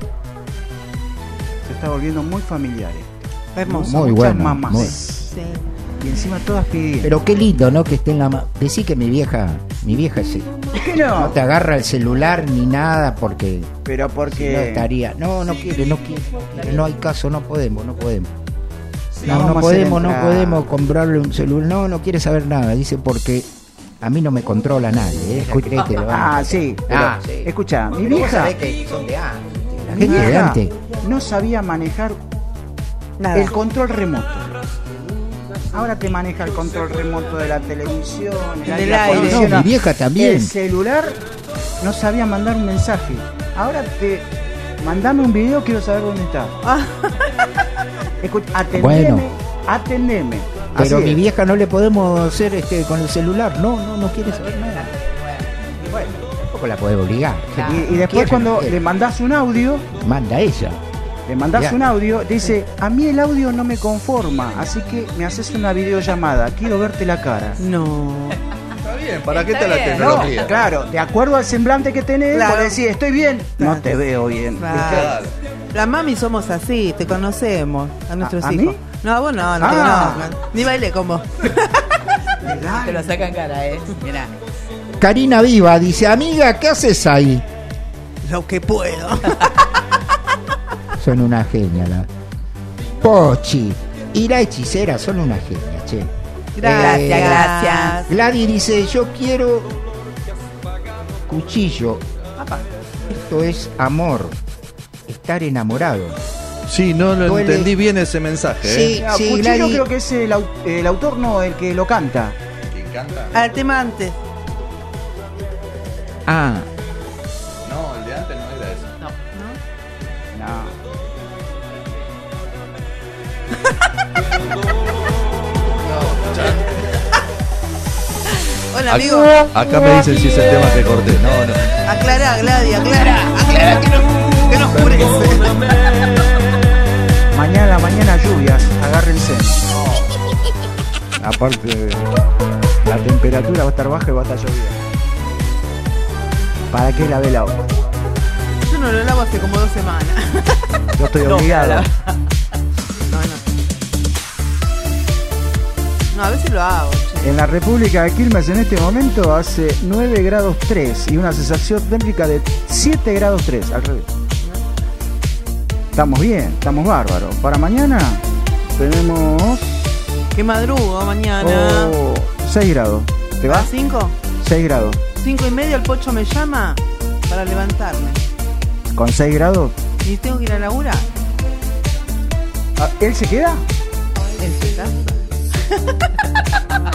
Se está volviendo muy familiar. Hermoso. Muy Muchas bueno. mamás. Sí. Y encima todas pidiendo. Pero qué lindo, ¿no? Que esté en la... Decí que mi vieja sí. ¿Qué no? No te agarra el celular ni nada porque... Pero si porque... no estaría... No quiere. No hay caso, no podemos. No vamos a hacer entrar. podemos comprarle un celular. No quiere saber nada. Dice porque a mí no me controla nadie. Créete, lo van a- Ah, sí. Pero, sí. Escucha, mi Pero vos vieja... sabés que son de antes. La Mi gente de vieja antes. no sabía manejar Nada. el control remoto. Ahora te maneja el control remoto de la televisión, Del la aire. acondicionado. No, mi vieja también. El celular no sabía mandar un mensaje. Ahora mandame un video, quiero saber dónde está. Escucha, atendeme. Pero Así mi es. vieja no le podemos hacer con el celular. No quiere saber nada. Y bueno, tampoco la podés obligar. Y después Quiere, cuando no quiere. le mandás un audio, Manda ella. Ya. te dice, a mí el audio no me conforma, así que me haces una videollamada, quiero verte la cara. No. Está bien, ¿para qué Está te la bien. tecnología? No, claro, de acuerdo al semblante que tenés, Claro. vos decís, estoy bien, Claro. no te veo bien. Claro. La mami somos así, te conocemos a nuestros ¿A hijos. mí? No, vos no, Ah. no, ni bailé como. Te lo sacan cara, Mirá. Karina Viva dice, amiga, ¿qué haces ahí? Lo que puedo. Son una genia la Pochi y la hechicera son una genia, che. Gracias. Gladys dice, yo quiero cuchillo. Esto es amor, estar enamorado. Sí, no lo Duele. entendí bien ese mensaje. Sí. No, Cuchillo Gladys. creo que es el autor, no, el que lo canta. ¿Quién canta? Al tema antes. Ah, No, el de antes no era ese. No. Hola, amigo. Acá me dicen si es el tema que corté. No. Aclara, Gladys, aclara que no oscurece. Mañana lluvias, agárrense. Aparte, la temperatura va a estar baja y va a estar lloviendo. ¿Para qué lavé el auto? Yo no lo lavo hace como 2 semanas. Yo estoy obligado. No, a veces lo hago. Che. En la República de Quilmes en este momento hace 9 grados 3 y una sensación térmica de 7 grados 3, al revés. Estamos bien, estamos bárbaros. Para mañana tenemos Que madrugo mañana. 6 grados. ¿Te ¿A va? 5? 6 grados. 5:30 el pocho me llama para levantarme. Con 6 grados. Y tengo que ir a laburar. Ah, ¿él se queda? En su casa.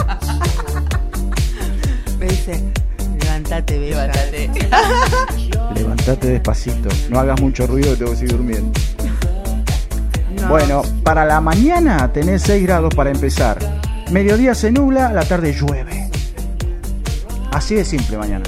Me dice, levántate, bella. Levántate. Levantate despacito. No hagas mucho ruido que tengo que seguir durmiendo. No. Bueno, para la mañana tenés 6 grados para empezar. Mediodía se nubla, la tarde llueve. Así de simple mañana.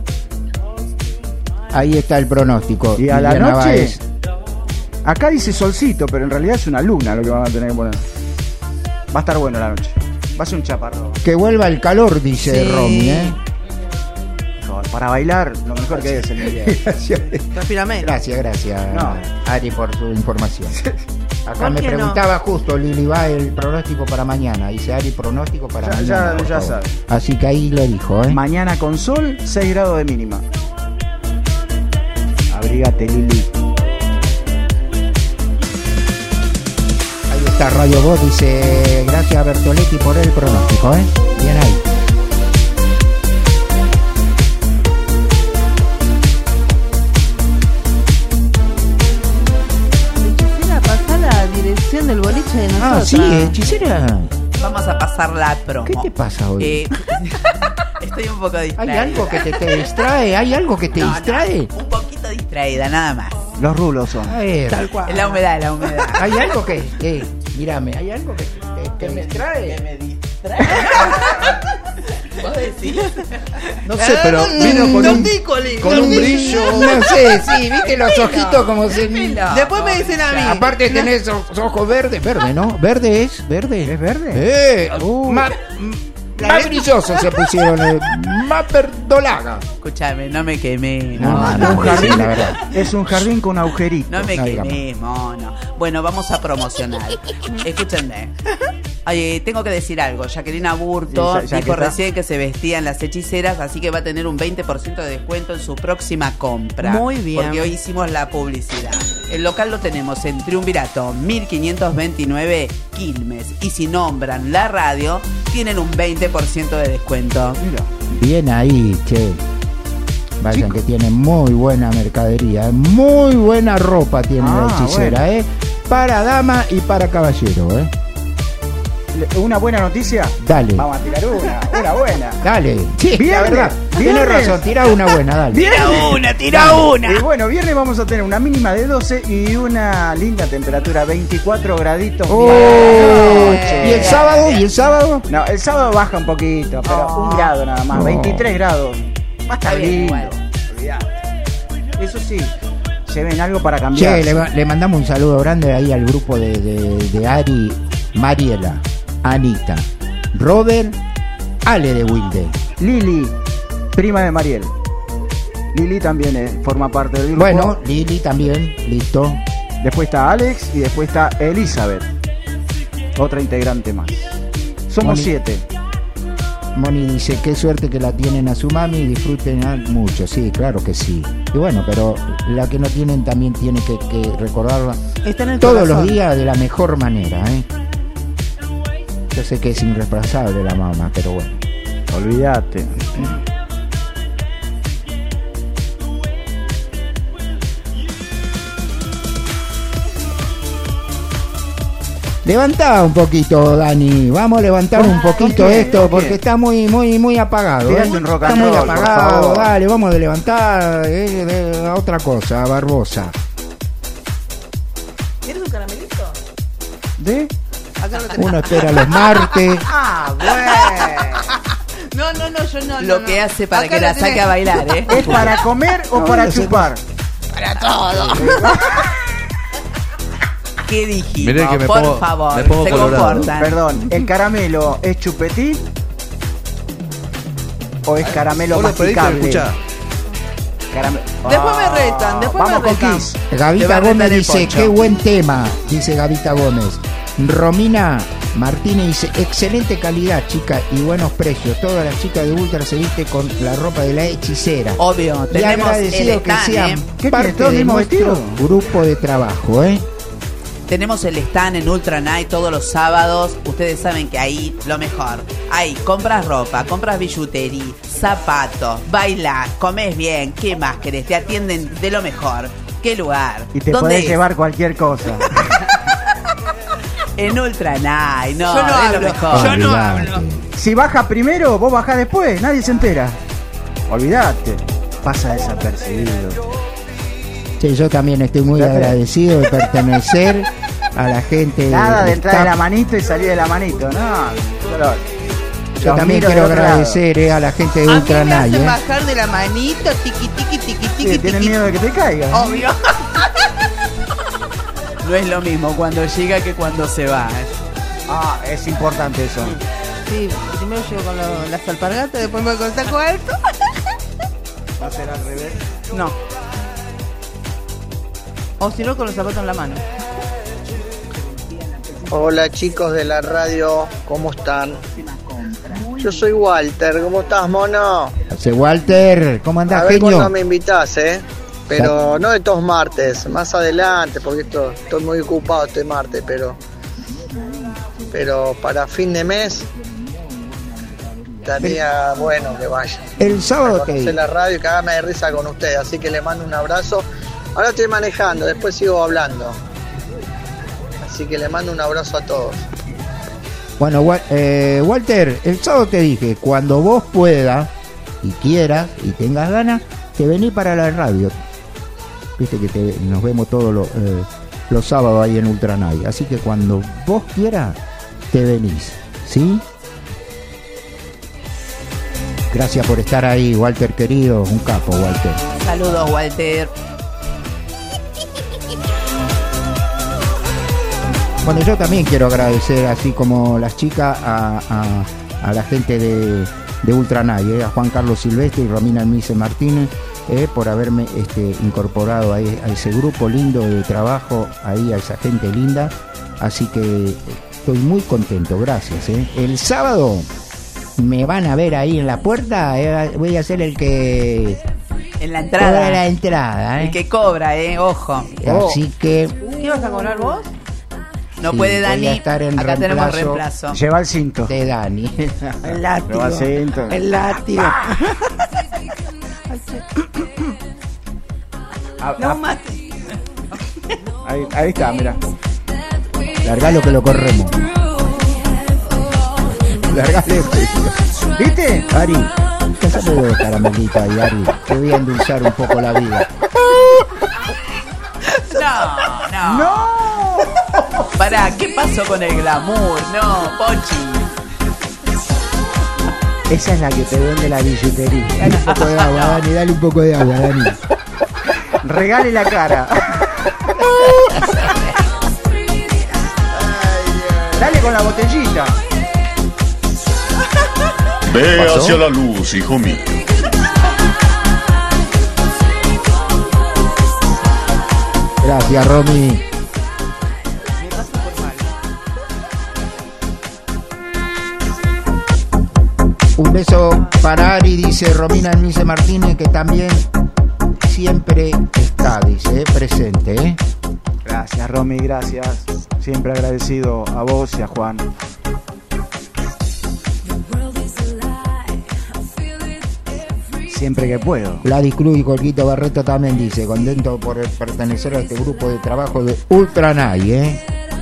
ahí está el pronóstico. Y a la Liliana noche, Báez. acá dice solcito, pero en realidad es una luna lo que van a tener que poner. Va a estar bueno la noche. Va a ser un chaparrón. Que vuelva el calor, dice Sí. Romy, ¿eh? Para bailar, lo mejor que es el mundial. Respira menos. Gracias, No. Ari, por su información. Acá ¿Por me qué no? preguntaba justo, Lili, va el pronóstico para mañana. Dice Ari, pronóstico para Ya- mañana. ya- por ya favor. sabe. Así que ahí lo dijo, ¿eh? Mañana con sol, 6 grados de mínima. Abrígate, Lili. Ahí está Radio Voz, dice, gracias a Bertoletti por el pronóstico, ¿eh? Bien ahí. Hechicera, pasá la dirección del boliche de nosotros. Ah, sí, hechicera. Vamos a pasar la promo. ¿Qué te pasa hoy? Estoy un poco distraída. ¿Hay algo que te distrae? ¿Hay algo que te distrae? Un poquito distraída, nada más. Los rulos son. A ver. Tal cual. Es la humedad, la humedad. ¿Hay algo que mírame, hay algo que me distrae? Que me distrae. ¿Vos decís? No sé, pero vino con un brillo. No sé, sí, viste los ojitos como se... Después me dicen a mí. Aparte tenés ojos verdes, verde, ¿no? ¿Verde es? ¿Verde? ¿Es verde? Más brillosos se pusieron, más verdolaga. Escúchame, no me quemé. No, un jardín, la verdad. Es un jardín con agujeritos. No me quemé, mono. Bueno, vamos a promocionar. Escúchenme. Tengo que decir algo. Jacqueline Aburto dijo recién que se vestían las hechiceras, así que va a tener un 20% de descuento en su próxima compra. Muy bien. Porque hoy hicimos la publicidad. El local lo tenemos en Triunvirato 1529 Quilmes. Y si nombran la radio, tienen un 20% de descuento. Mira. Bien ahí, che. Vayan, que tiene muy buena mercadería, muy buena ropa tiene la hechicera, bueno. Para dama y para caballero, ¿Una buena noticia? Dale. Vamos a tirar una buena. Dale. Sí, viernes, la verdad. Tienes razón, tira una buena, dale. Tira una. Y bueno, viernes vamos a tener una mínima de 12 y una linda temperatura, 24 graditos. ¿Y el sábado? No, el sábado baja un poquito, pero 1 grado nada más, 23 grados. Va a estar lindo. Eso sí, lleven algo para cambiar. Che, le mandamos un saludo grande ahí al grupo de Ari, Mariela, Anita, Robert, Ale de Wilde, Lili, prima de Mariel. Lili también forma parte del grupo. Bueno, Lili también, listo. Después está Alex y después está Elizabeth, otra integrante más. Somos 7. Moni dice, qué suerte que la tienen a su mami y disfruten mucho. Sí, claro que sí. Y bueno, pero la que no tienen también tiene que recordarla todos los días de la mejor manera, Yo sé que es irreemplazable la mamá, pero bueno. Olvídate. Levantá un poquito, Dani. Vamos a levantar un poquito esto porque está muy apagado. Está muy apagado. Dale, vamos a levantar a otra cosa, a Barbosa. ¿Quieres un caramelito? ¿De? Uno espera los martes. Bueno. No, yo no. Lo que hace para que la saque a bailar, ¿Es para comer o para chupar? Para todo. ¿Qué dijimos? Mirá que por favor, me pongo se colorado. comportan. Perdón, ¿el caramelo es chupetín o es caramelo masticable? Después me retan, vamos con Kiss. Gavita Gómez dice, qué buen tema, dice Gavita Gómez. Romina Martínez dice, excelente calidad, chica, y buenos precios. Todas las chicas de Ultra se viste con la ropa de la hechicera. Obvio, y tenemos agradecido el que stand, sean parte de nuestro grupo de trabajo, Tenemos el stand en Ultra Night todos los sábados. Ustedes saben que ahí lo mejor. Ahí compras ropa, compras billutería, zapatos, bailás, comes bien. ¿Qué más querés? Te atienden de lo mejor. ¿Qué lugar? Y te podés llevar cualquier cosa. En Ultra Night, no, yo no hablo. Lo mejor. Yo no hablo. Si baja primero, vos bajás después. Nadie se entera. Olvídate. Pasa desapercibido. Sí, yo también estoy muy agradecido de pertenecer a la gente. Nada de entrar de la manito y salir de la manito, no. Yo también quiero agradecer a la gente de Ultra Night. Me hacen bajar de la manito, tiqui. ¿Tienen miedo de que te caiga? Obvio. No es lo mismo cuando llega que cuando se va. Es importante eso. Sí, primero llego con las alpargatas, después me voy con el taco alto. ¿Va a ser al revés? No. O si no, con los zapatos en la mano. Hola chicos de la radio, ¿cómo están? Yo soy Walter, ¿cómo estás, mono? Walter, ¿cómo andás, a ver genio? cuándo me invitás, pero no de todos martes, más adelante, porque estoy muy ocupado este martes, pero para fin de mes estaría bueno que vaya. El sábado te conocer la radio y cagarme de risa con ustedes, así que le mando un abrazo. Ahora estoy manejando, después sigo hablando. Así que le mando un abrazo a todos. Bueno, Walter, el sábado te dije, cuando vos puedas y quieras y tengas ganas, te venís para la radio. Viste que nos vemos todos los sábados ahí en Ultranay. Así que cuando vos quieras, te venís, ¿sí? Gracias por estar ahí, Walter querido, un capo, Walter. Saludos, Walter. Bueno, yo también quiero agradecer, así como las chicas, a la gente de Ultranay, a Juan Carlos Silvestre y Romina Almice Martínez, por haberme incorporado a ese grupo lindo de trabajo, ahí a esa gente linda. Así que estoy muy contento, gracias. El sábado me van a ver ahí en la puerta, voy a ser el que... En la entrada. Cobra la entrada, El que cobra, ojo. Así que... ¿Qué vas a cobrar vos? No sí, puede Dani, acá tenemos reemplazo. Lleva el cinto. De Dani. El látigo. El látigo. No mate. Ahí está, mira. Largalo que lo corremos. Largale. ¿Viste? Ari, pásame de caramelito ahí, Ari. Te voy a endulzar un poco la vida. No. Pará, ¿qué pasó con el glamour? No, Pochi. Esa es la que te vende la billutería. Dale un poco de agua, Dani, dale un poco de agua, Dani. Regale la cara. Dale con la botellita. Ve hacia la luz, hijo mío. Gracias, Romy. Un beso para Ari, dice Romina Almice Martínez, que también siempre está, dice, presente. Gracias, Romy, gracias. Siempre agradecido a vos y a Juan. Siempre que puedo. Gladys Cruz y Jorgito Barreto también dice, contento por pertenecer a este grupo de trabajo de Ultranay,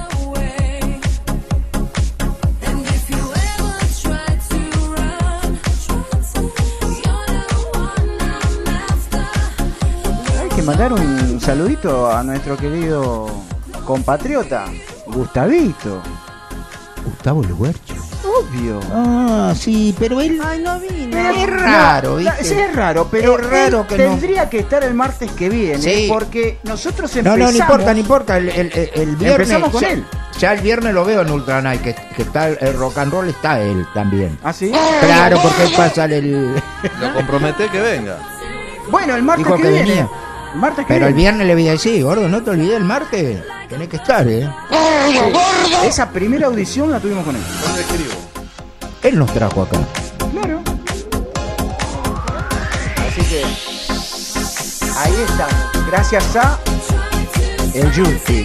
Mandar un saludito a nuestro querido compatriota Gustavito. Gustavo el Huercho. Obvio. Ah, sí, pero él... Ay, no vino. Es raro, ¿viste? Sí, es raro, pero es raro que tendría que estar el martes que viene, sí. Porque nosotros empezamos... No importa, el viernes... Empezamos con él. Ya el viernes lo veo en Ultranay, que está el rock and roll, está él también. ¿Ah, sí? Claro, porque él pasa el... Lo comprometé que venga. Bueno, el martes Dijo que viene. venía. Pero el viernes le voy a decir, gordo, no te olvides el martes. Tenés que estar, Esa primera audición la tuvimos con él. ¿Dónde escribo? Él nos trajo acá. Claro. Así que ahí estamos. Gracias a el Yuti.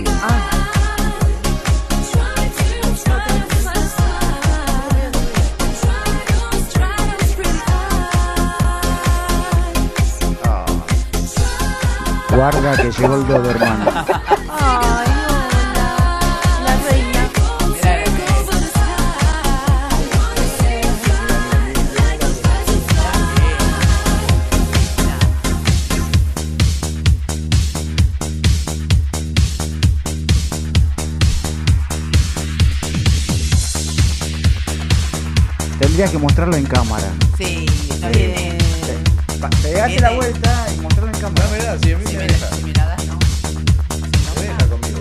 Guarda que llegó el Doberman. Ay, hola. La reina. Tendrías que mostrarlo en cámara. Sí, no viene. Pegate la vuelta y mostrarlo en cámara. Dámela, si a mí me deja. Si me la das, no. Me deja conmigo.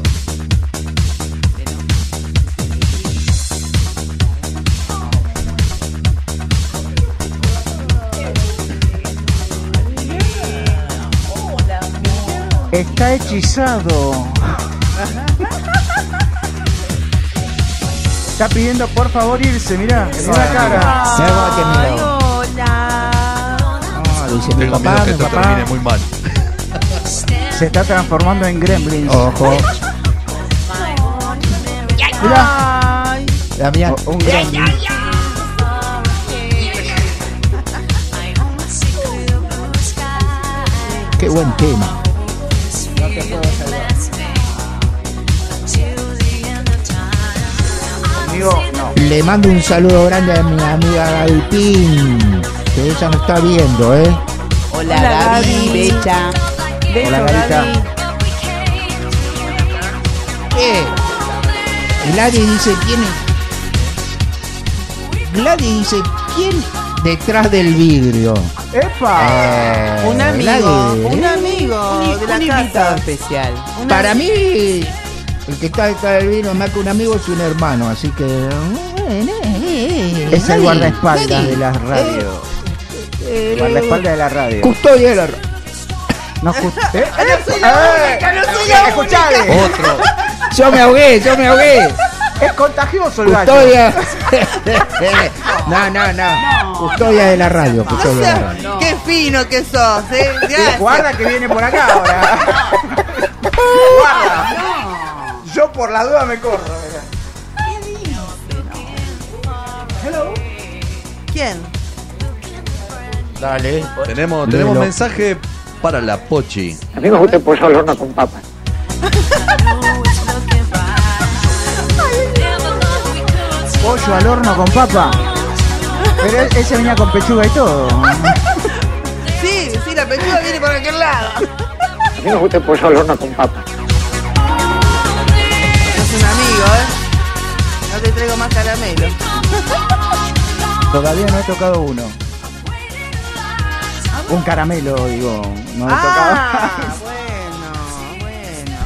Está hechizado. Está pidiendo por favor irse, mirá, mirá la cara. Ay, hola. Dice mi Tengo papá, miedo que mi esto papá. termine muy mal. Se está transformando en gremlins. Ojo. Mirá. Ay. Damián. Un gremlin. Qué buen tema. No te puedo salvar. Conmigo, no. Le mando un saludo grande a mi amiga Gaby Pin, que ella nos está viendo, Hola Gaby, Becha. Hola, Gabita. Gladys dice, ¿quién detrás del vidrio? ¡Epa! Un amigo de la invitado casa especial. Para mí, el que está detrás del vidrio más que un amigo es un hermano, así que... Es el guardaespaldas de la radio. Guardaespaldas de la radio. Custodia de la radio. No, no soy la escuchale. Otro. Yo me ahogué. Es contagioso el gallo. Custodia. No. Custodia de la radio. Custodia de la radio. No. Qué fino que sos, Gracias. Guarda que viene por acá ahora. Guarda. Yo por la duda me corro. Hello. ¿Quién? Dale. Tenemos mensaje para la Pochi. A mí me gusta el pollo al horno con papas. Pollo al horno con papa. Pero ese venía con pechuga y todo. Sí, la pechuga viene por aquel lado. A mí me gusta el pollo al horno con papas. Es un amigo, No te traigo más caramelo. Todavía no he tocado uno. Un caramelo, digo. No he tocado. Bueno.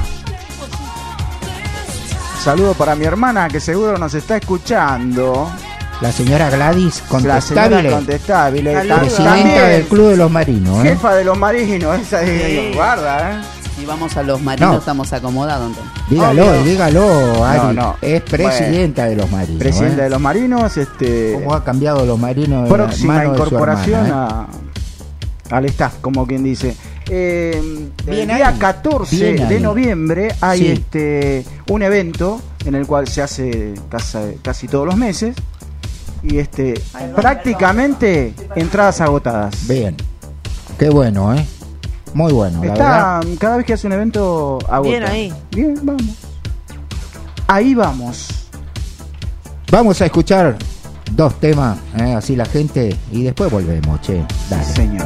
Saludo para mi hermana que seguro nos está escuchando. La señora Gladys Contestable. Presidenta También, del Club de los Marinos. Jefa de los marinos. Esa es, guarda, Si vamos a los marinos, estamos acomodados. Dígalo, Ari. No. Es presidenta de los marinos. Presidenta de los marinos. ¿Cómo ha cambiado los marinos? Próxima incorporación de su hermana, al staff, como quien dice. El Bien día ahí. 14 Bien de ahí. noviembre hay Sí. un evento en el cual se hace casi todos los meses y prácticamente entradas agotadas. Bien. Qué bueno, Muy bueno, la verdad. Cada vez que hace un evento agota. Bien ahí. Bien, vamos. Ahí vamos. Vamos a escuchar 2 temas, así la gente, y después volvemos, che. Dale. Señor.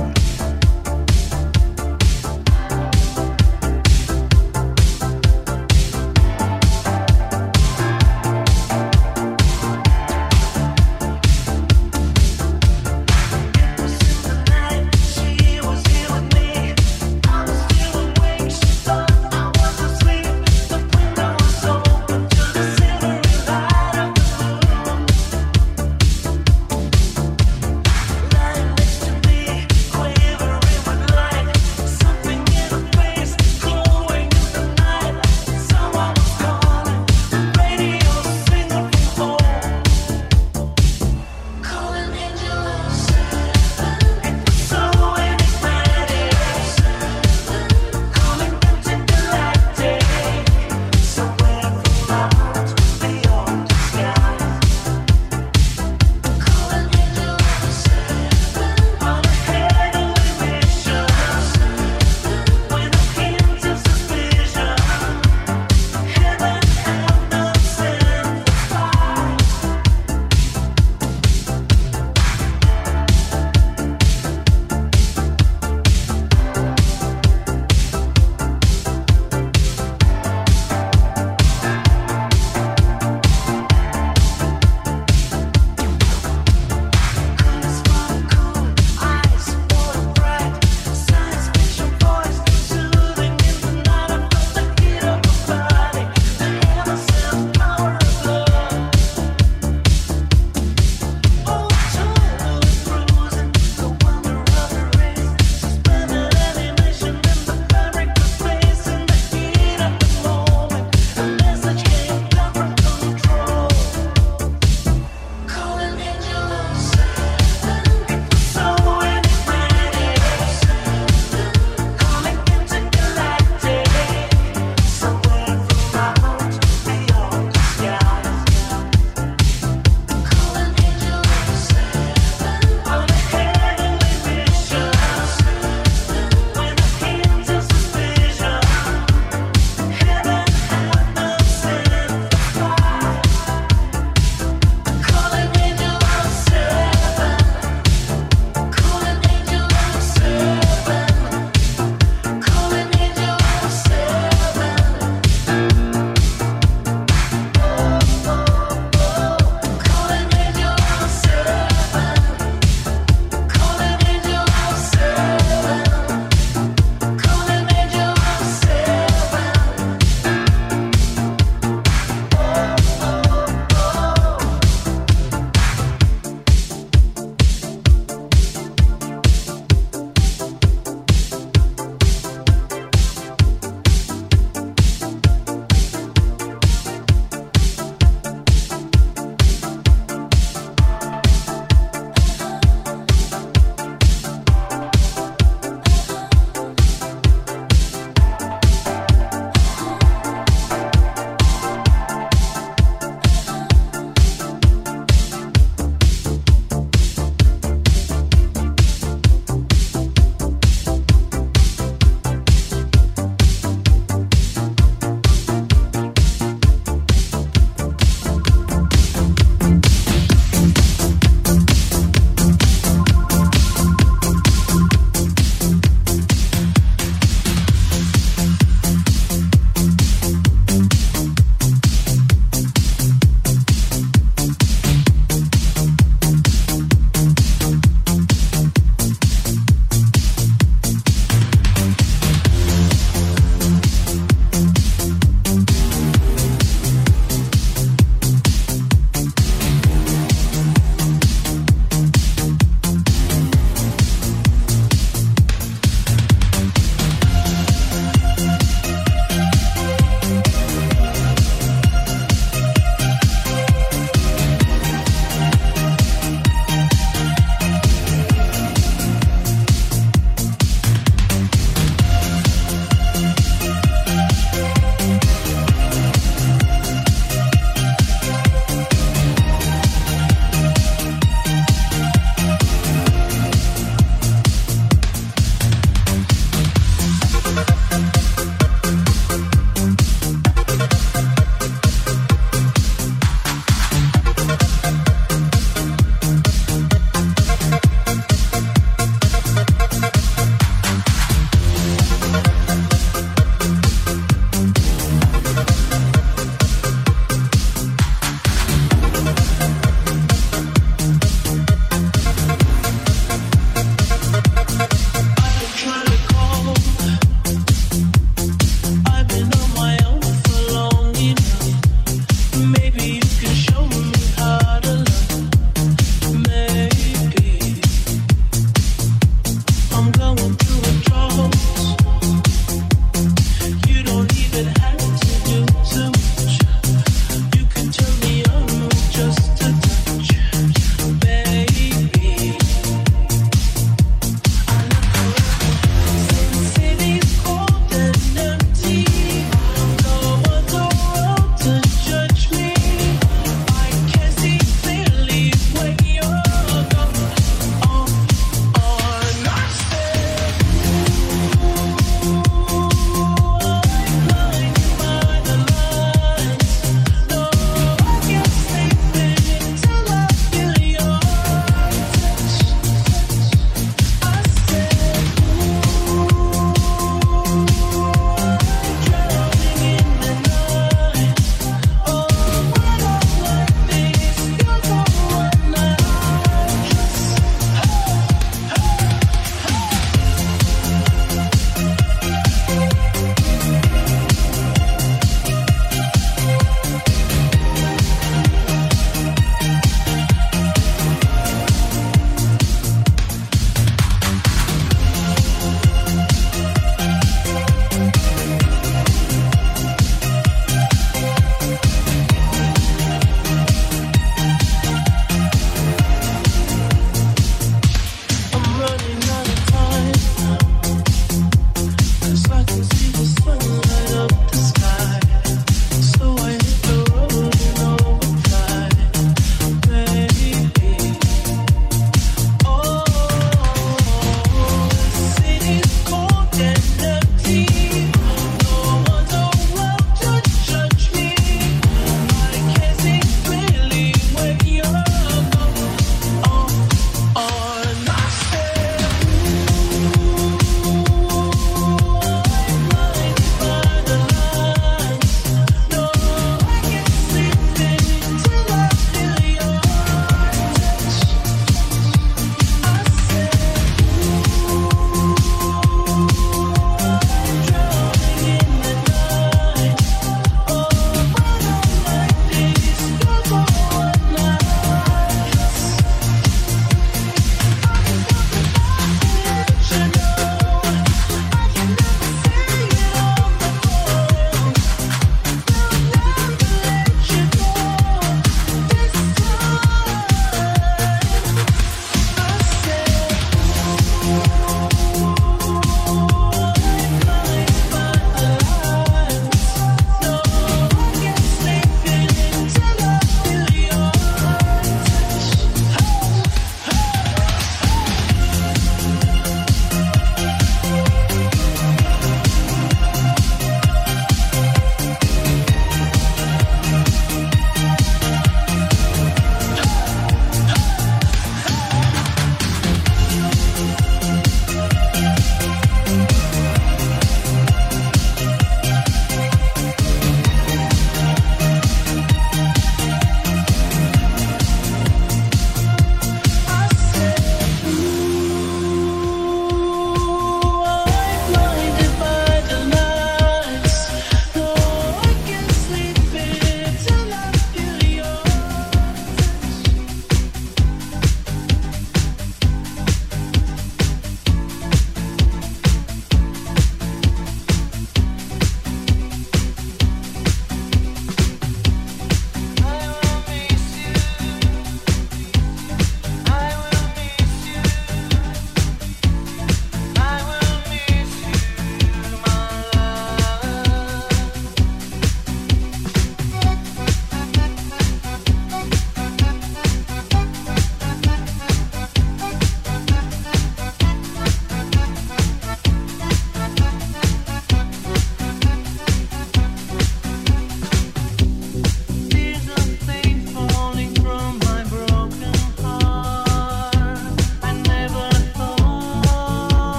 Lying next to me,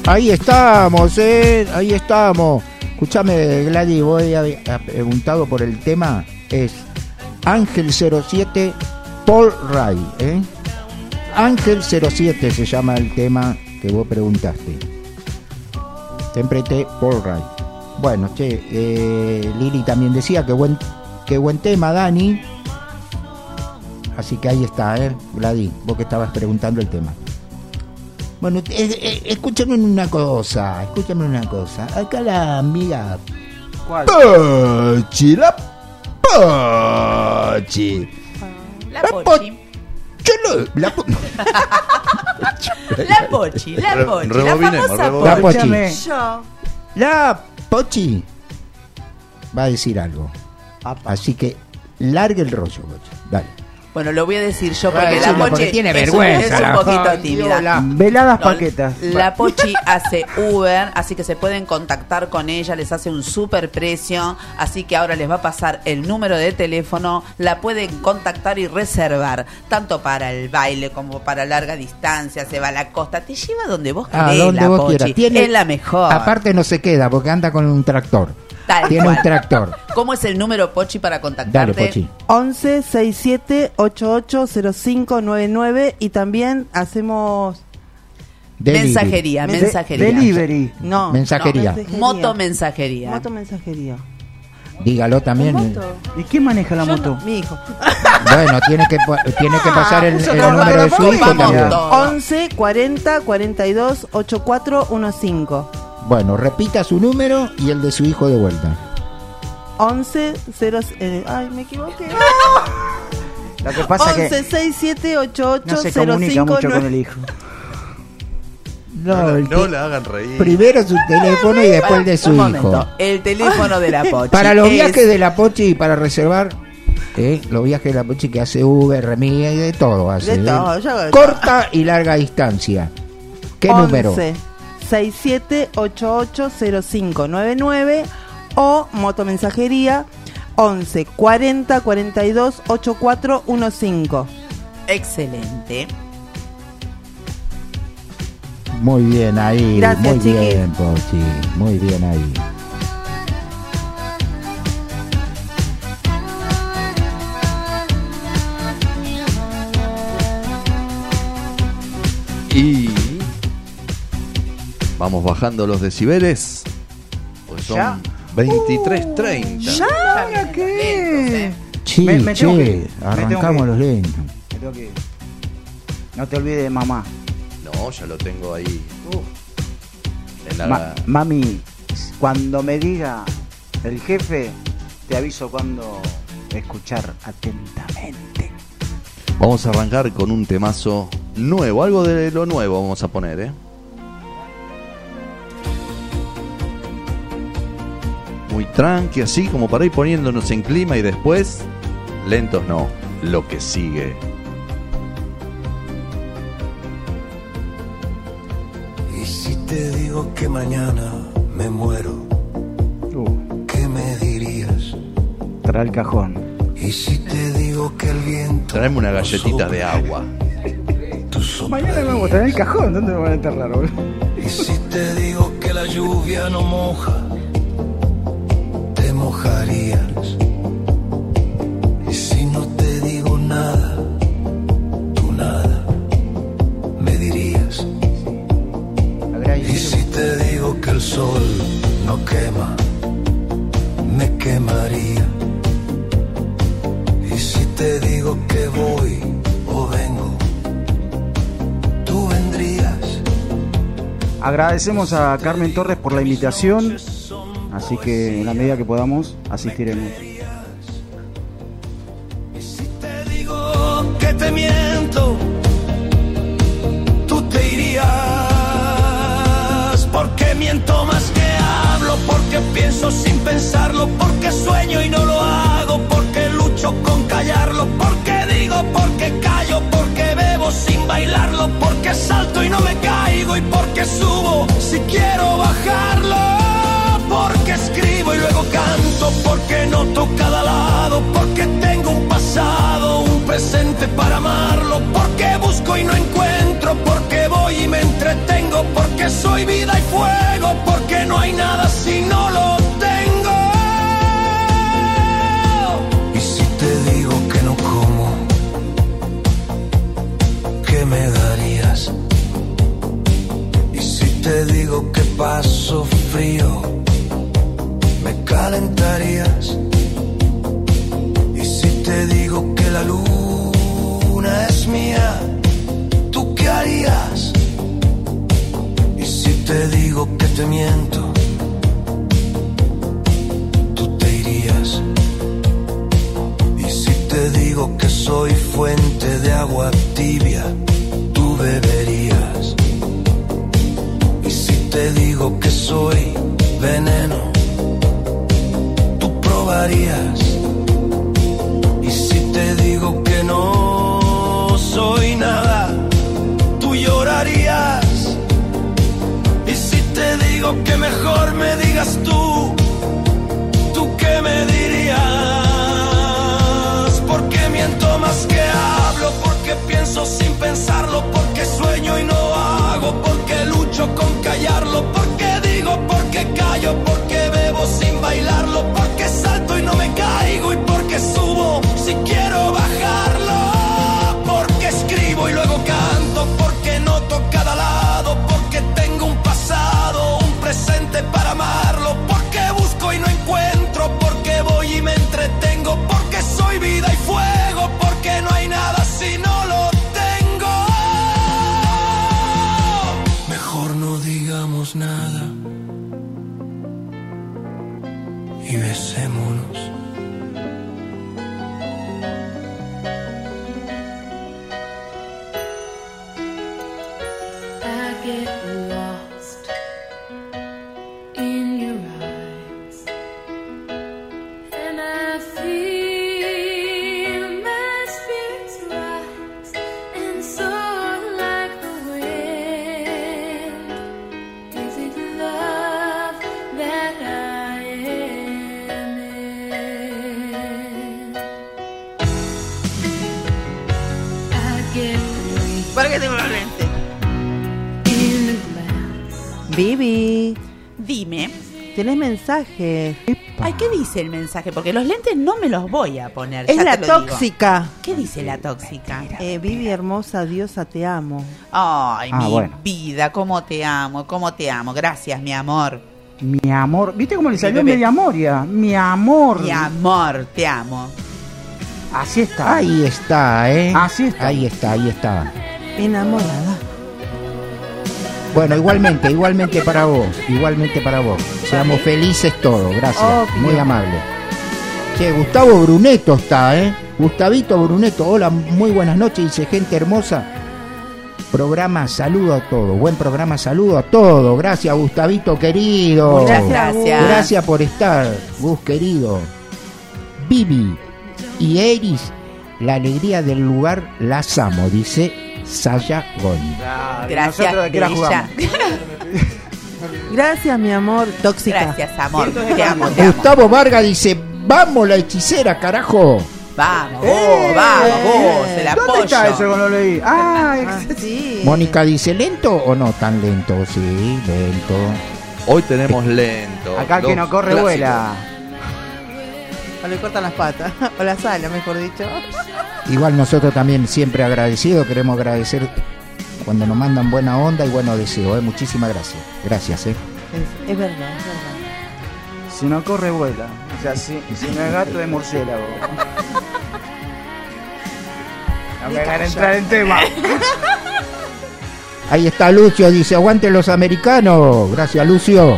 Ahí estamos, ahí estamos. Escúchame, Gladys, vos habías preguntado por el tema. Es Ángel 07 Paul Ray, Ángel 07 se llama el tema que vos preguntaste. Temprete Paul Ray. Bueno, Lili también decía qué buen tema, Dani. Así que ahí está, Gladys, vos que estabas preguntando el tema. Bueno, escúchame una cosa. Acá la amiga ¿Cuál? Pochi, la Pochi. La Pochi. La Pochi. Rebobinemos. La Pochi. Yo. La Pochi va a decir algo. Así que largue el rollo, Pochi. Dale. Bueno, lo voy a decir yo porque la Pochi tiene vergüenza. Es un poquito tímida. Veladas paquetas. La Pochi hace Uber, así que se pueden contactar con ella, les hace un super precio, así que ahora les va a pasar el número de teléfono, la pueden contactar y reservar, tanto para el baile como para larga distancia, se va a la costa, te lleva donde vos querés, donde la vos Pochi, quieras. Tiene, es la mejor. Aparte no se queda porque anda con un tractor. Tiene un tractor. ¿Cómo es el número, Pochi, para contactarte? Dale, Pochi. 11 67 88 05 99 y también hacemos mensajería. Delivery. No, mensajería. Motomensajería. Motomensajería. Dígalo también. ¿Y quién maneja la moto? Mi hijo. Bueno, tiene que pasar el número de su hijo también. 11 40 42 84 15. Bueno, repita su número y el de su hijo de vuelta. 11 0 ay, me equivoqué. Lo que pasa 11 que 67 88 no se comunica 05 mucho 9. con el hijo. No la hagan reír. Primero su teléfono y después el de su hijo. El teléfono de la Pochi. Para los viajes de la Pochi y para reservar, los viajes de la Pochi que hace Uber, Remía y de todo hace. De todo, yo hago de corta y larga distancia. ¿Qué 11 número? 67 88 05 99 o motomensajería 11 40 42 84 15. Excelente. Muy bien ahí. Gracias, muy chiqui. bien, Pochi. Muy bien ahí. Y vamos bajando los decibeles. Pues son ¿Ya? 23:30. ¿Ya? ¿Qué? Sí, Me tengo che, que ir. arrancamos los lentos. Me tengo que ir. No te olvides de mamá. No, ya lo tengo ahí. En la... Mami, cuando me diga el jefe, te aviso cuando escuchar atentamente. Vamos a arrancar con un temazo nuevo, algo de lo nuevo vamos a poner, Muy tranqui, así como para ir poniéndonos en clima y después, lentos no, lo que sigue. Y si te digo que mañana me muero, ¿qué me dirías? Trae el cajón. Y si te digo que el viento... Traeme una galletita de agua. Mañana me vamos a traer el cajón. ¿Dónde me van a enterrar, boludo? Y si te digo que la lluvia no moja, te mojarías. Y si no te digo nada, tú nada me dirías. Y si te digo que el sol no quema, me quemaría. Y si te digo que voy o vengo, tú vendrías. Agradecemos a Carmen Torres por la invitación. Así que en la medida que podamos asistiremos. Y si te digo que te miento, tú te irías. Porque miento más que hablo, porque pienso sin pensarlo, porque sueño y no lo hago, porque lucho con callarlo, porque digo, porque callo, porque bebo sin bailarlo, porque salto y no me caigo y porque subo si quiero bajarlo, porque escribo y luego canto, porque noto cada lado, porque tengo un pasado, un presente para amarlo, porque busco y no encuentro, porque voy y me entretengo, porque porque soy vida y fuego, porque no hay nada si no lo tengo. Y si te digo que no como, ¿qué me darías? Y si te digo que paso frío, ¿me calentarías? Y si te digo que la luna es mía, ¿tú qué harías? Y si te digo que te miento, tú te irías. Y si te digo que soy fuente de agua tibia, tú beberías. Y si te digo que soy veneno, tú probarías. Y si te digo que no soy nada, tú llorarías. Y si te digo que mejor me digas tú, ¿tú qué me dirías? Porque miento más que hablo, porque pienso sin pensarlo, porque sueño y no hago, porque lucho con callarlo, porque digo, porque callo, porque bebo sin bailarlo, porque salto y no me caigo, y porque subo si quiero bajarlo, porque escribo y luego canto, porque noto cada lado, porque tengo un pasado, un presente para amarlo, porque busco y no encuentro, porque voy y me entretengo, porque soy vida y fuego, porque no hay nada si no lo tengo. Mejor no digamos nada y besémonos. I get lost in your eyes, and I feel my spirits rise and soar like the wind. Is it love that I am in? I get weak. ¿Para qué tengo los lentes? Vivi, dime. ¿Tenés mensaje? Ay, ¿qué dice el mensaje? Porque los lentes no me los voy a poner. Es ya la te lo digo. tóxica. ¿Qué dice la tóxica? Vivi hermosa, diosa, te amo. Ay, mi bueno. vida, cómo te amo, cómo te amo. Gracias, mi amor. Mi amor. ¿Viste cómo le salió bebé. media moria? Mi amor. Mi amor, te amo. Así está. Ahí está, Así está. Ahí está, ahí está. Enamorada. Bueno, igualmente para vos, Seamos felices todos, gracias, Obvio. muy amable. Che, Gustavo Bruneto está, Gustavito Bruneto, hola, muy buenas noches, dice gente hermosa. Programa, saludo a todos, buen programa, saludo a todos. Gracias, Gustavito querido. Muchas gracias. Gracias por estar, Gus querido. Vivi y Eris, la alegría del lugar, las amo, dice Saya Goni. Gracias, Bella. Gracias, mi amor. Tóxica. Gracias, amor. Te amo. Gustavo Vargas dice, vamos la hechicera, carajo. Vamos, vos, el apoyo. ¿Dónde está eso que no leí? Sí. Mónica dice, ¿lento o no tan lento? Sí, lento. Hoy tenemos lento. Acá el que no corre clásicos. vuela. O le cortan las patas. O las alas, mejor dicho. Igual nosotros también siempre agradecidos, queremos agradecer cuando nos mandan buena onda y buenos deseos. Muchísimas gracias. Gracias. Es verdad, es verdad. Si no corre vuela. O sea, si no es gato es murciélago. No me hagan entrar en tema. Ahí está Lucio, dice, aguante los americanos. Gracias, Lucio.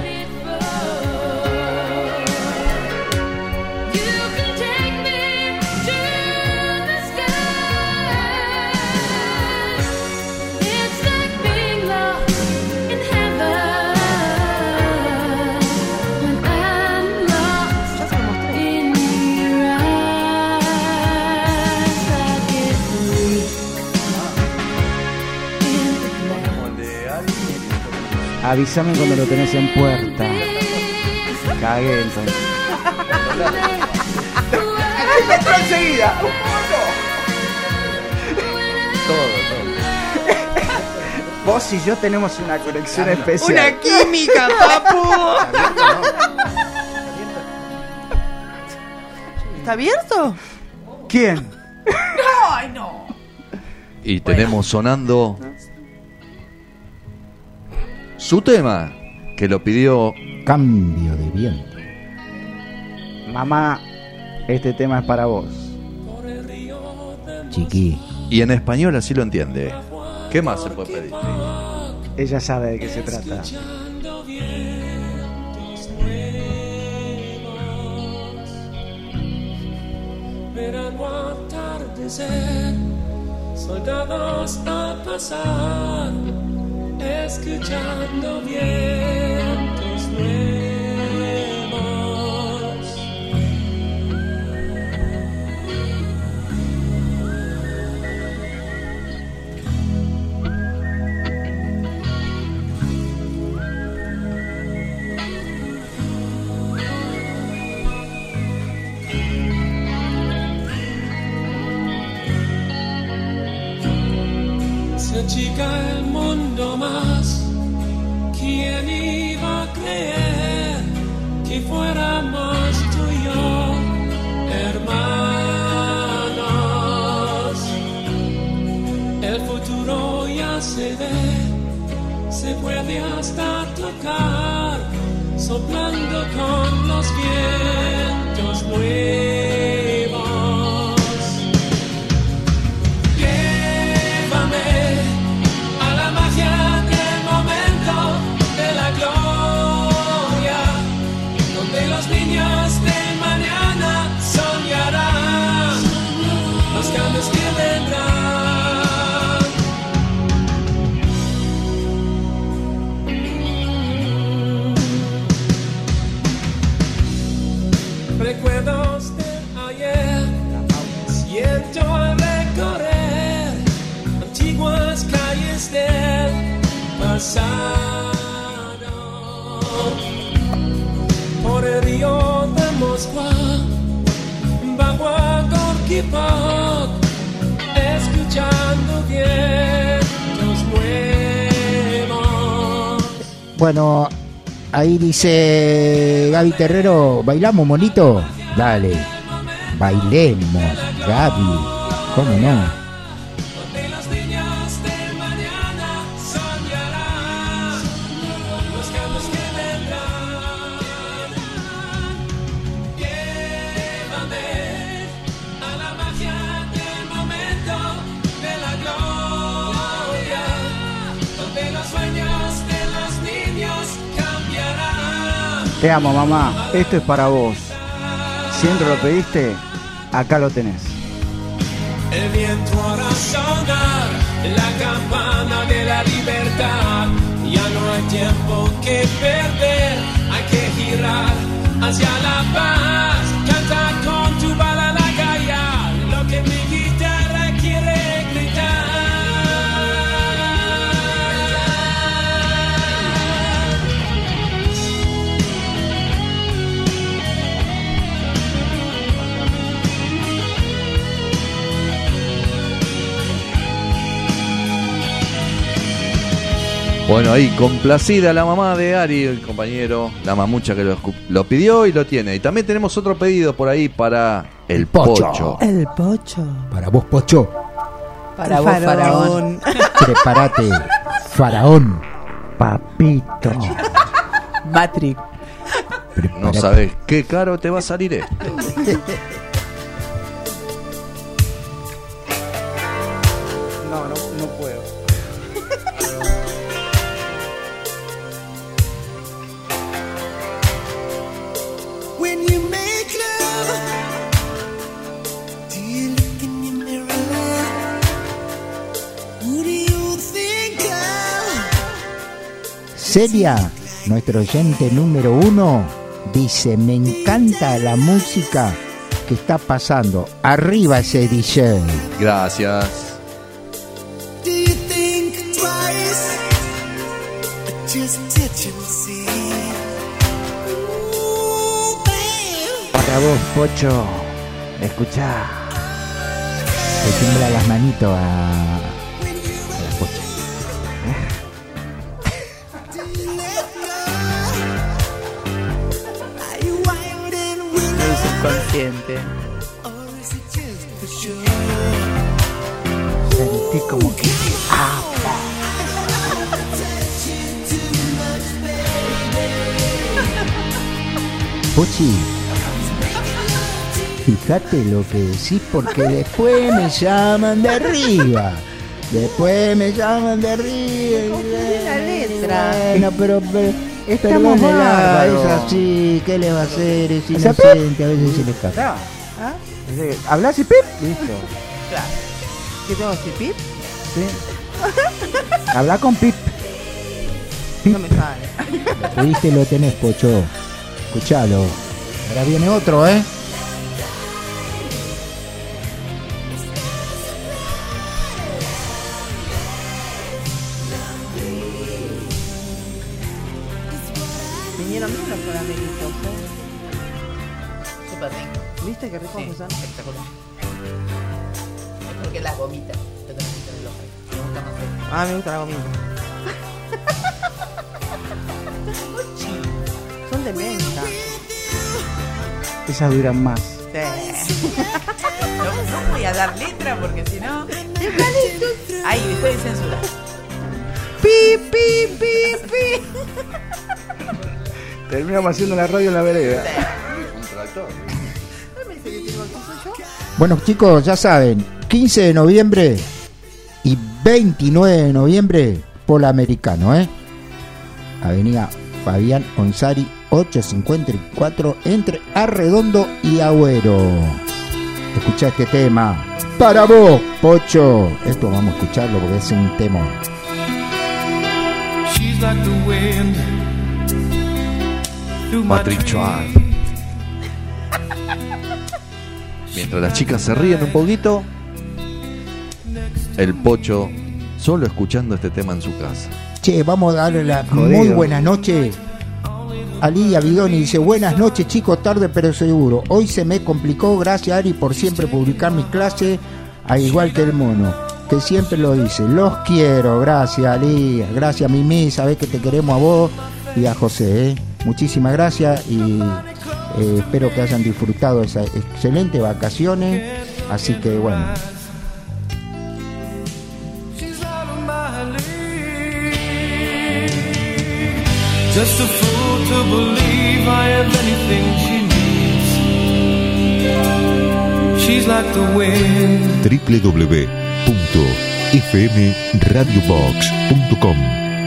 Avísame cuando lo tenés en puerta. Cagué entonces. Entró enseguida. Todo. Vos y yo tenemos una conexión especial. Una química, papu. ¿Está abierto? ¿Quién? No, ay no. Y tenemos sonando su tema, que lo pidió Cambio de viento. Mamá, este tema es para vos. Chiqui. Y en español así lo entiende. ¿Qué más se puede pedir? Ella sabe de qué se trata. Verano atardecer, soldados a pasar, escuchando vientos nuevos. Se achica el mundo más. ¿Quién iba a creer que fuéramos tú y yo, hermanos? El futuro ya se ve, se puede hasta tocar, soplando con los vientos nuevos. Los niños de mañana soñarán los cambios que vendrán. Recuerdos de ayer siento al recorrer antiguas calles del pasado. Por el río de Moskva, bajo a Gorky Park, escuchando vientos nuevos. Bueno, ahí dice Gaby Terrero, ¿bailamos, monito? Dale, bailemos, Gaby, ¿cómo no? Te amo, mamá. Esto es para vos. Siempre lo pediste, acá lo tenés. El viento hará sonar la campana de la libertad. Ya no hay tiempo que perder, hay que girar hacia la paz. Canta con tu bala la gaya, lo que mi guitarra quiere gritar. Bueno, ahí complacida la mamá de Ari, el compañero, la mamucha que lo pidió y lo tiene. Y también tenemos otro pedido por ahí para el Pocho. El Pocho. Para vos, Pocho. Para vos, Faraón. Prepárate, Faraón. Papito. Matrix. No sabes qué caro te va a salir esto. No puedo. When you make love, do you look in your mirror? Who do you think of? Celia, nuestro oyente número 1, dice, me encanta la música que está pasando. Arriba ese DJ. Gracias. Do you think twice? Just touch and see. Ooh, babe. Para vos, Pocho. Escuchá. Le tiembla las manitos a la Pocho. inconsciente. Sentí como que... Pochi, fíjate lo que decís porque después me llaman de arriba. Después me llaman de arriba. La letra. Bueno, pero estamos perdónela, es bárbaros. así, ¿qué le va a hacer? Es inocente, a veces se le escapa. ¿Ah? ¿Hablas y pip? Listo. Claro. ¿Qué tengo que decir, Pip? Sí. Habla con Pip. No me sale. Pudiste, lo tenés, Pocho. Escuchalo. Ahora viene otro, ¿eh? Vinieron bien los caramelitos, Súper rico. ¿Viste qué ricos Sí, son? espectacular. Es porque las gomitas que te metiste en el ojo. Me gusta más eso. Ah, me gusta la gomita. Son de menta. Esas duran más. Sí. No voy a dar letra porque si no. Ay, estoy en censura. Pi, pi, pi, pi. Terminamos haciendo la radio en la vereda. Un tractor. Bueno, chicos, ya saben, 15 de noviembre y 29 de noviembre, Polo Americano, ¿eh? Avenida Fabián Onsari 854 entre Arredondo y Agüero. Escuchá este tema. Para vos, Pocho. Esto vamos a escucharlo porque es un temor. She's like the wind through my Matrichoal. Mientras las chicas se ríen un poquito, el Pocho solo escuchando este tema en su casa. Che, vamos a darle la Jodido. muy buenas noches a Lidia Bidoni. Dice, buenas noches chicos, tarde pero seguro. Hoy se me complicó, gracias Ari por siempre publicar mis clases, al igual que el mono, que siempre lo dice. Los quiero, gracias Lidia, gracias Mimi, sabés que te queremos a vos y a José, ¿eh? Muchísimas gracias y espero que hayan disfrutado esas excelentes vacaciones. Así que bueno. Just a fool to believe I have anything she needs. She's like the wind. www.fmradiobox.com.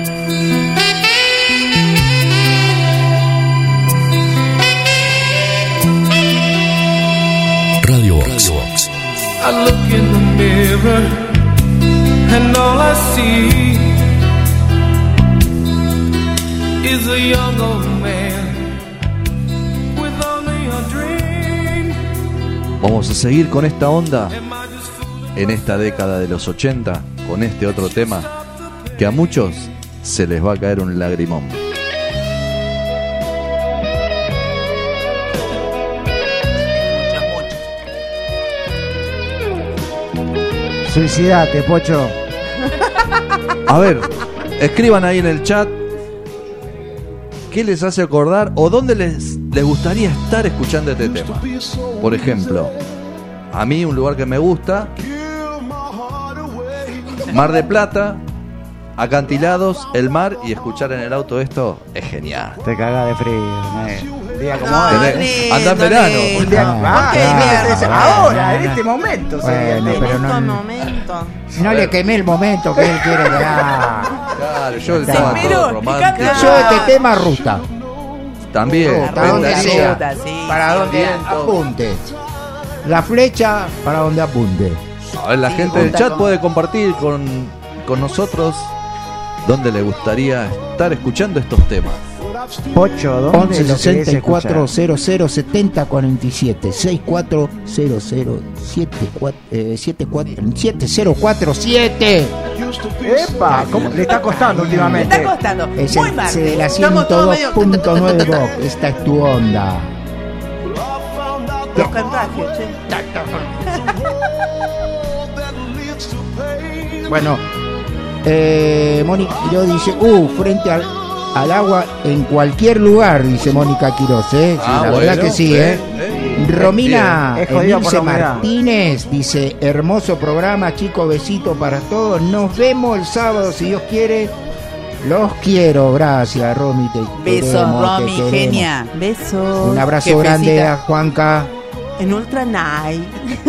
Radio Box. I look in the mirror and all I see is a young old man with only a dream. Vamos a seguir con esta onda en esta década de los 80 con este otro tema que a muchos se les va a caer un lagrimón. Suicidate, Pocho. A ver, escriban ahí en el chat qué les hace acordar o dónde les gustaría estar escuchando este tema. Por ejemplo, a mí un lugar que me gusta, Mar de Plata, acantilados, el mar, y escuchar en el auto esto es genial. Te cagas de frío. Un día como No, hoy. lindo, Anda en verano. lindo. Un día- Ah, qué mierda. ahora, en este momento sería el Bueno, tema. pero En no- estos momentos. No le quemé el momento que él quiere que haga. Claro, yo Está. estaba Pero, todo romántico. picante. Yo este tema ruta. También, Ruta, donde ventanilla. sea. ruta, sí, Para sí, donde viento. apunte. La flecha para donde apunte. A ver, la Sí, gente del junta chat con- puede compartir con nosotros dónde le gustaría estar escuchando estos temas. Pocho, ¿dónde 11 lo querés 64 escuchar? 00 70 47 64 00 7047. ¡Epa! ¿Cómo? Le está costando Me últimamente. está costando. Es Muy el mal. C de la Estamos todos 102.9 Rock. Esta es tu onda. Los contagios, che. Bueno, Mónica Quiroz dice, frente al agua en cualquier lugar, dice Mónica Quiroz, ¿eh? Sí, la verdad que sí, ¿eh? Romina Es jodido por Emilce la humedad. Martínez dice: hermoso programa, chicos, besito para todos. Nos vemos el sábado, si Dios quiere. Los quiero, gracias, Romy. Besos, Romy, queremos. genia. Besos. Un abrazo Jefecita. grande a Juanca. En Ultra Night.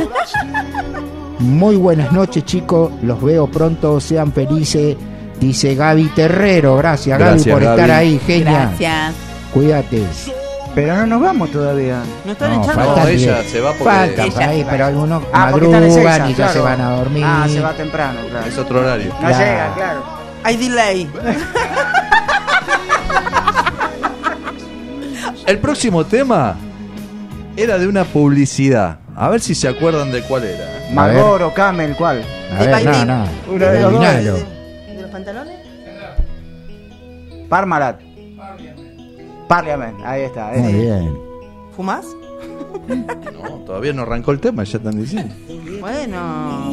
Muy buenas noches, chicos. Los veo pronto, sean felices. Dice Gaby Terrero. Gracias, Gracias, Gaby, por Gaby. estar ahí, genia. Gracias. Cuídate. Pero no nos vamos todavía. No están No, echando. faltan No, ella 10. se va porque Faltan ella por ahí, se va. pero algunos Porque están en madrugan Seiza, y ya claro. se van a dormir. Se va temprano, claro. es otro horario. No Claro. llega, claro. Hay delay. El próximo tema era de una publicidad. A ver si se acuerdan de cuál era. Marlboro, Camel, ¿cuál? A ver, Bailín. no. Uno de los dos. Adivinalo. ¿De los pantalones? Parmalat. Parliament, ahí está. Muy bien. ¿Fumás? No, todavía no arrancó el tema, ya están diciendo. Bueno.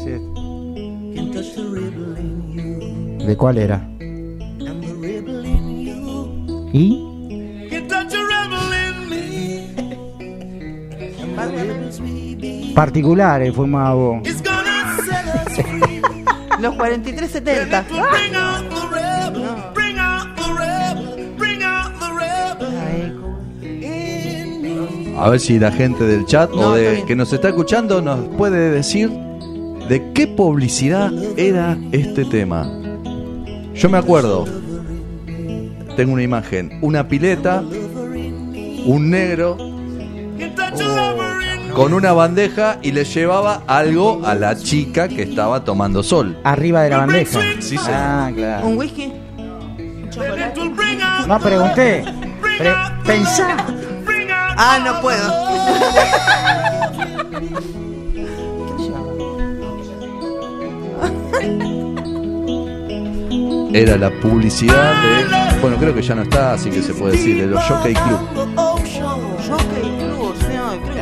¿De cuál era? ¿Y? Particulares, fumaba. Los 4370. A ver si la gente del chat No, o está de bien. que nos está escuchando nos puede decir de qué publicidad era este tema. Yo me acuerdo, tengo una imagen, una pileta, un negro con una bandeja y le llevaba algo a la chica que estaba tomando sol. Arriba de la bandeja. Sí, sí. Ah, claro. ¿Un whisky? No pregunté. Pensá. Ah, no puedo. Era la publicidad de, bueno, creo que ya no está, así que se puede decir, de los Jockey Club. Jockey Club, sí, no, creo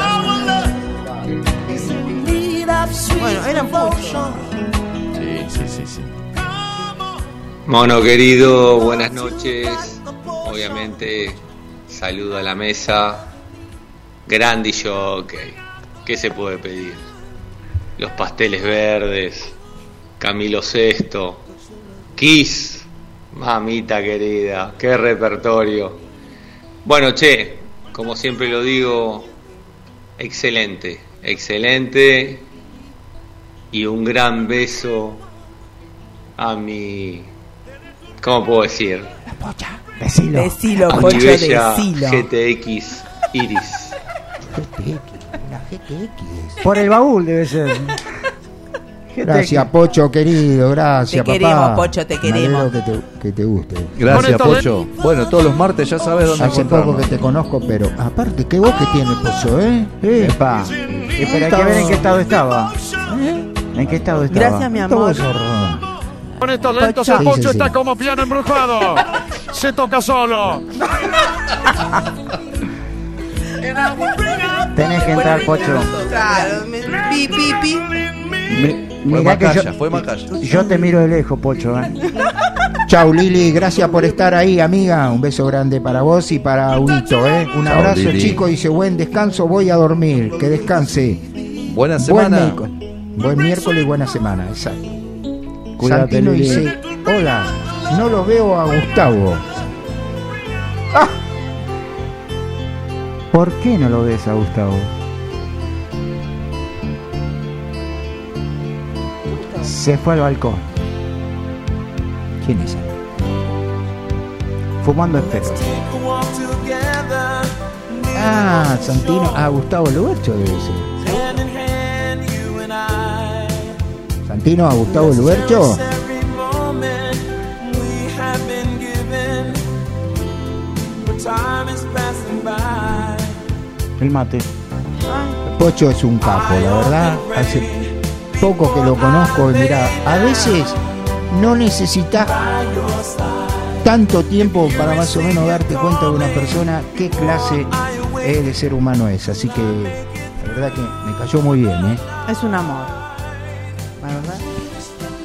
que está. Bueno, eran muchos. Sí. Mono querido, buenas noches. Obviamente, saludo a la mesa. Grandi Jockey. ¿Qué se puede pedir? Los pasteles verdes. Camilo VI. Kiss. Mamita querida, qué repertorio. Bueno, che, como siempre lo digo, excelente. Y un gran beso a mi... ¿Cómo puedo decir? Decilo, A mi Pocho, bella decilo. GTX Iris. La GTX. Por el baúl debe ser. Gracias, Pocho, querido, gracias, Te papá. queremos, Pocho, te Me queremos. alegro que te guste. Gracias, Pocho. Bueno, todos los martes ya sabes dónde Hace poco encontrarnos. que te conozco, pero aparte, qué voz que tiene Pocho, ¿eh? Epa. Pero hay que ver en qué estado estaba. ¿En qué estado estaba? Gracias, mi Todo amor. zorrón. Con estos lentos Sí, el Pocho sí, sí. está como piano embrujado. Se toca solo. Tenés que entrar, Pocho. Claro, pi, pi, pi. Fue Mirá que Macaya, fue Macaya. yo te miro de lejos, Pocho. Chau, Lili, gracias por estar ahí, amiga. Un beso grande para vos y para Huito, ¿eh? Un Chau, abrazo, Lili. chico. Dice, buen descanso, voy a dormir. Que descanse. Buena Buen semana. buen miércoles y buena semana, exacto. Cuídate, Santino Lili. dice, hola, no lo veo a Gustavo. ¡Ah! ¿Por qué no lo ves a Gustavo? Se fue al balcón. ¿Quién es él? Fumando espejo. Ah, Santino. Ah, Gustavo Lubercho debe ser. Santino a Gustavo Lubercho. El mate. Pocho es un capo, la verdad. Hace poco que lo conozco y mira, a veces no necesitas tanto tiempo para más o menos darte cuenta de una persona qué clase de ser humano es. Así que la verdad que me cayó muy bien, ¿eh? Es un amor. La verdad.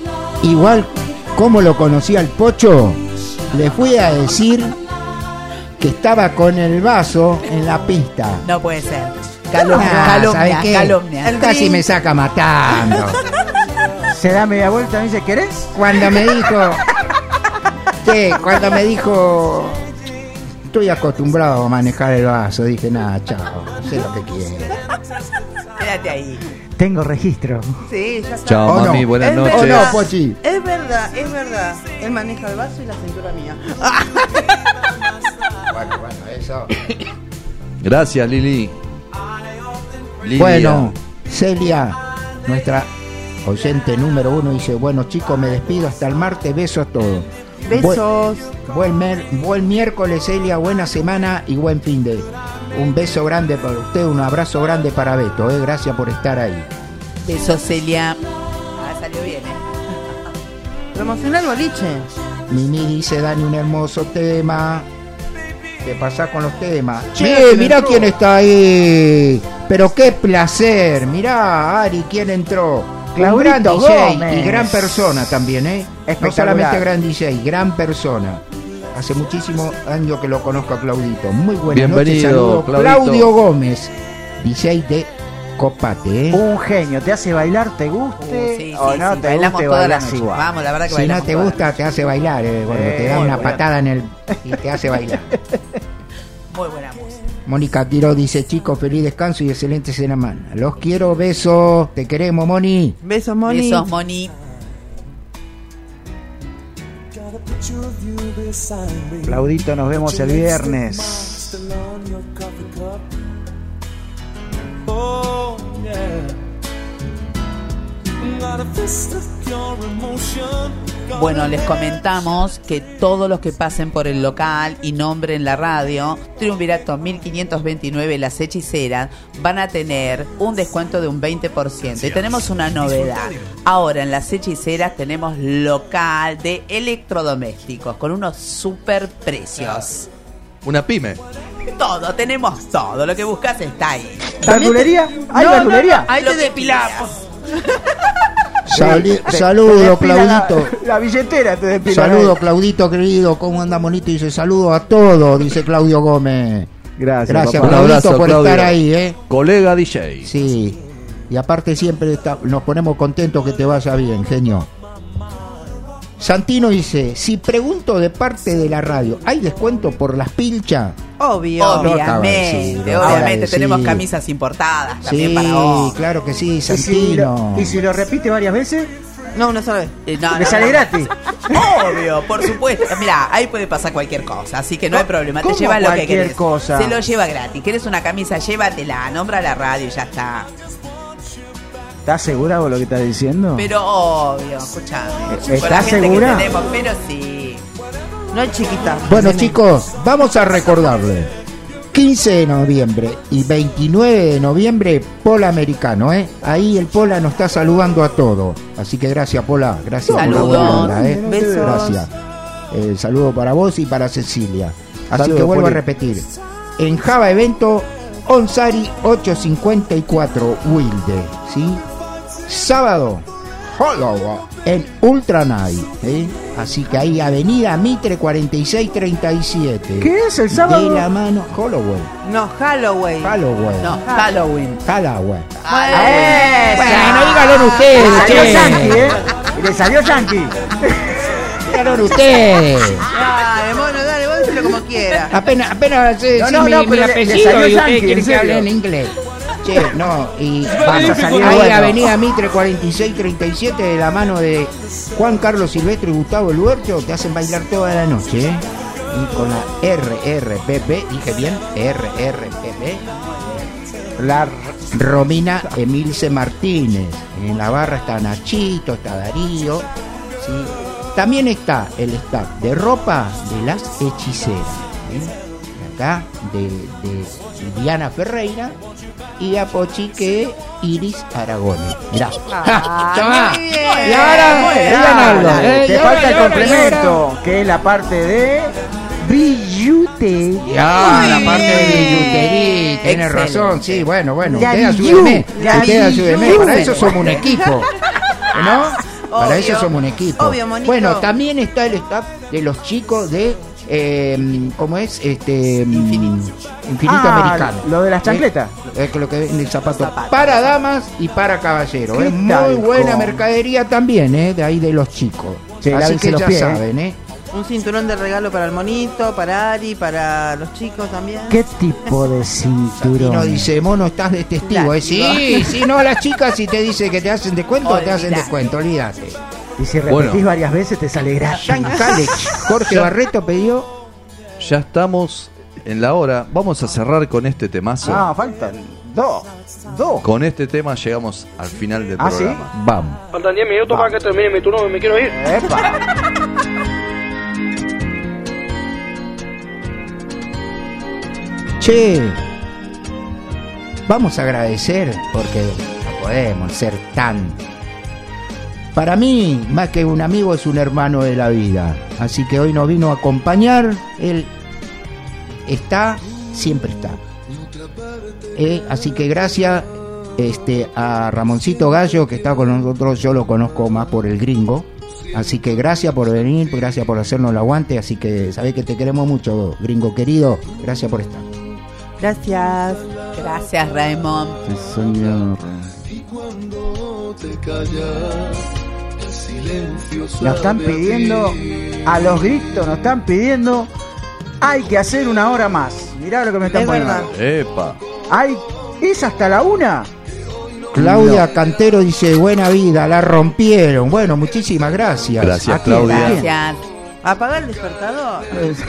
Igual como lo conocí al Pocho, le fui a decir que estaba con el vaso en la pista. No puede ser. ¿Sabe qué? Calumnia. Casi me saca matando. Se da media vuelta y me dice, ¿querés? Cuando me dijo... ¿Qué? Cuando me dijo... Estoy acostumbrado a manejar el vaso. Dije, nada, chao. Sé lo que quiero. Quédate ahí. Tengo registro. Sí, ya está. Chao, mami, no. buenas Es noches. verdad. No, Pochi. Es verdad, es verdad. Él maneja el vaso y la cintura mía. Bueno, eso. Gracias, Lili. Lilia. Bueno, Celia, nuestra oyente número 1, dice, bueno chicos, me despido hasta el martes, besos a todos. Besos. Buen miércoles, Celia, buena semana y buen fin de. Un beso grande para usted, un abrazo grande para Beto, gracias por estar ahí. Besos, Celia. Salió bien, Promocionar el boliche. Mimi dice, Dani, un hermoso tema. ¿Qué pasa con los temas? Che, Mirá quién está ahí. Pero qué placer. Mirá, Ari, quién entró. Un gran Claudito DJ Gómez. y gran persona también, No Espectacular. solamente gran DJ, gran persona. Hace muchísimos años que lo conozco a Claudito. Muy buenas noches, Bienvenido, saludos. Claudito. Claudio Gómez, DJ de Copate, Un genio, te hace bailar, te guste Sí, o sí, no sí, te bailamos guste, toda la bailas noche. igual. Vamos, la verdad que Si no bailamos te toda la gusta, te hace bailar, cuando te da muy una bueno. patada en el y te hace bailar. Muy buena música. Mónica Quiro dice, chicos, feliz descanso y excelente semana. Los quiero, besos, te queremos, Moni. Besos, Moni. Besos, Moni. Claudito, nos vemos el viernes. Oh, yeah. Got a fist of pure emotion. Bueno, les comentamos que todos los que pasen por el local y nombren la radio Triunvirato 1529 Las Hechiceras van a tener un descuento de un 20%. Y tenemos una novedad. Ahora en Las Hechiceras tenemos local de electrodomésticos con unos super precios. Una pyme. Todo, tenemos todo. Lo que buscas está ahí. ¿Verdulería? ¿Hay verdulería? Ahí te depilamos. Saludo, Claudito. La billetera te despila. Saludo, Claudito querido. ¿Cómo anda, monito? Dice, saludo a todos, dice Claudio Gómez. Gracias, Gracias, papá. Claudito, Un abrazo, por Claudio. estar ahí, Colega DJ. Sí. Y aparte siempre nos ponemos contentos que te vaya bien, genio. Santino dice, si pregunto de parte de la radio, ¿hay descuento por las pilchas? Obvio. Obviamente tenemos camisas importadas también para vos. Claro que sí, ¿Y Santino. si lo repite varias veces? No, una sola vez. No, Me sale gratis. Obvio, por supuesto. Mirá, ahí puede pasar cualquier cosa, así que no hay problema. Te ¿Cómo llevas lo que cualquier querés. cosa? Se lo lleva gratis. ¿Querés una camisa? Llévatela. Nombra la radio y ya está. ¿Estás segura con lo que estás diciendo? Pero obvio, escuchame. ¿Estás Con la gente segura? que tenemos, pero sí. No es chiquita. Bueno, chicos, vamos a recordarle. 15 de noviembre y 29 de noviembre, Pola Americano, Ahí el Pola nos está saludando a todos. Así que gracias, Pola. Gracias por la Saludos. buena onda, Besos. Gracias. Saludo para vos y para Cecilia. Así Saludos, que vuelvo Poli. a repetir. En Java Evento, Onsari 854 Wilde, ¿sí? Sábado, Holloway en Ultra Night, Así que ahí Avenida Mitre 4637. ¿Qué es el sábado? De la mano Holloway. No, Halloween. Halloween. No, Halloween. Halloween. ¡Esa! Bueno, dígalo ustedes, Le salió che. yankee, Le salió yankee. Dígalo ustedes. Dale, mono, dale, vos decilo como quieras. Apenas sé No, mi pero le apellido salió y usted yankee, quiere en que hable serio. en inglés. Che, no, y Vas a salir ahí bueno. Avenida Mitre 4637 de la mano de Juan Carlos Silvestre y Gustavo Luercho te hacen bailar toda la noche, Y con la RRPP, dije bien, RRPP, la Romina Emilce Martínez. En la barra está Nachito, está Darío, ¿sí? También está el staff de ropa de Las Hechiceras, acá de Diana Ferreira y a Pochi que Iris Aragone. Mirá. Tomá. muy bien. Y ahora digan algo. Te Y ahora, falta y el ahora, complemento, que es la parte de billutería. y ahora la parte de billutería, tiene Excelente. razón, sí, bueno, La usted billu, ayúdeme, la usted ayúdeme, billu. para eso somos un equipo, ¿no? Para Obvio. eso somos un equipo. Obvio, monito. Bueno, también está el staff de los chicos de ¿cómo es? Infinito Americano. Lo de las chancletas. Es lo que vende el zapato para damas y para caballeros. Es muy buena mercadería también, de ahí de los chicos. Sí, así que los ya pies, saben, Un cinturón de regalo para el monito, para Ari, para los chicos también. ¿Qué tipo de cinturón? Y no dice, mono, estás de testigo. Sí, no, las chicas si te dice que te hacen descuento, te hacen descuento, olvídate. Y si repetís varias veces te sale gratis. Jean Calech, Jorge Barreto pidió. Ya estamos en la hora. Vamos a cerrar con este temazo. Faltan dos. Con este tema llegamos al final del programa. ¿Sí? Vamos. Faltan 10 minutos para que termine mi turno y me quiero ir. ¡Epa! Che, vamos a agradecer porque no podemos ser tan... Para mí, más que un amigo, es un hermano de la vida. Así que hoy nos vino a acompañar. Él está, siempre está. Así que gracias a Ramoncito Gallo, que está con nosotros. Yo lo conozco más por el gringo. Así que gracias por venir, gracias por hacernos el aguante. Así que sabés que te queremos mucho, gringo querido. Gracias por estar. Gracias. Gracias, Raymond. Sí, señor. Nos están pidiendo, a los gritos nos están pidiendo, hay que hacer una hora más. Mirá lo que me están poniendo. Epa. ¿Es hasta la 1? Claudia Cantero dice, buena vida, la rompieron. Bueno, muchísimas gracias. Gracias, Claudia. Gracias. ¿Apagar el despertador?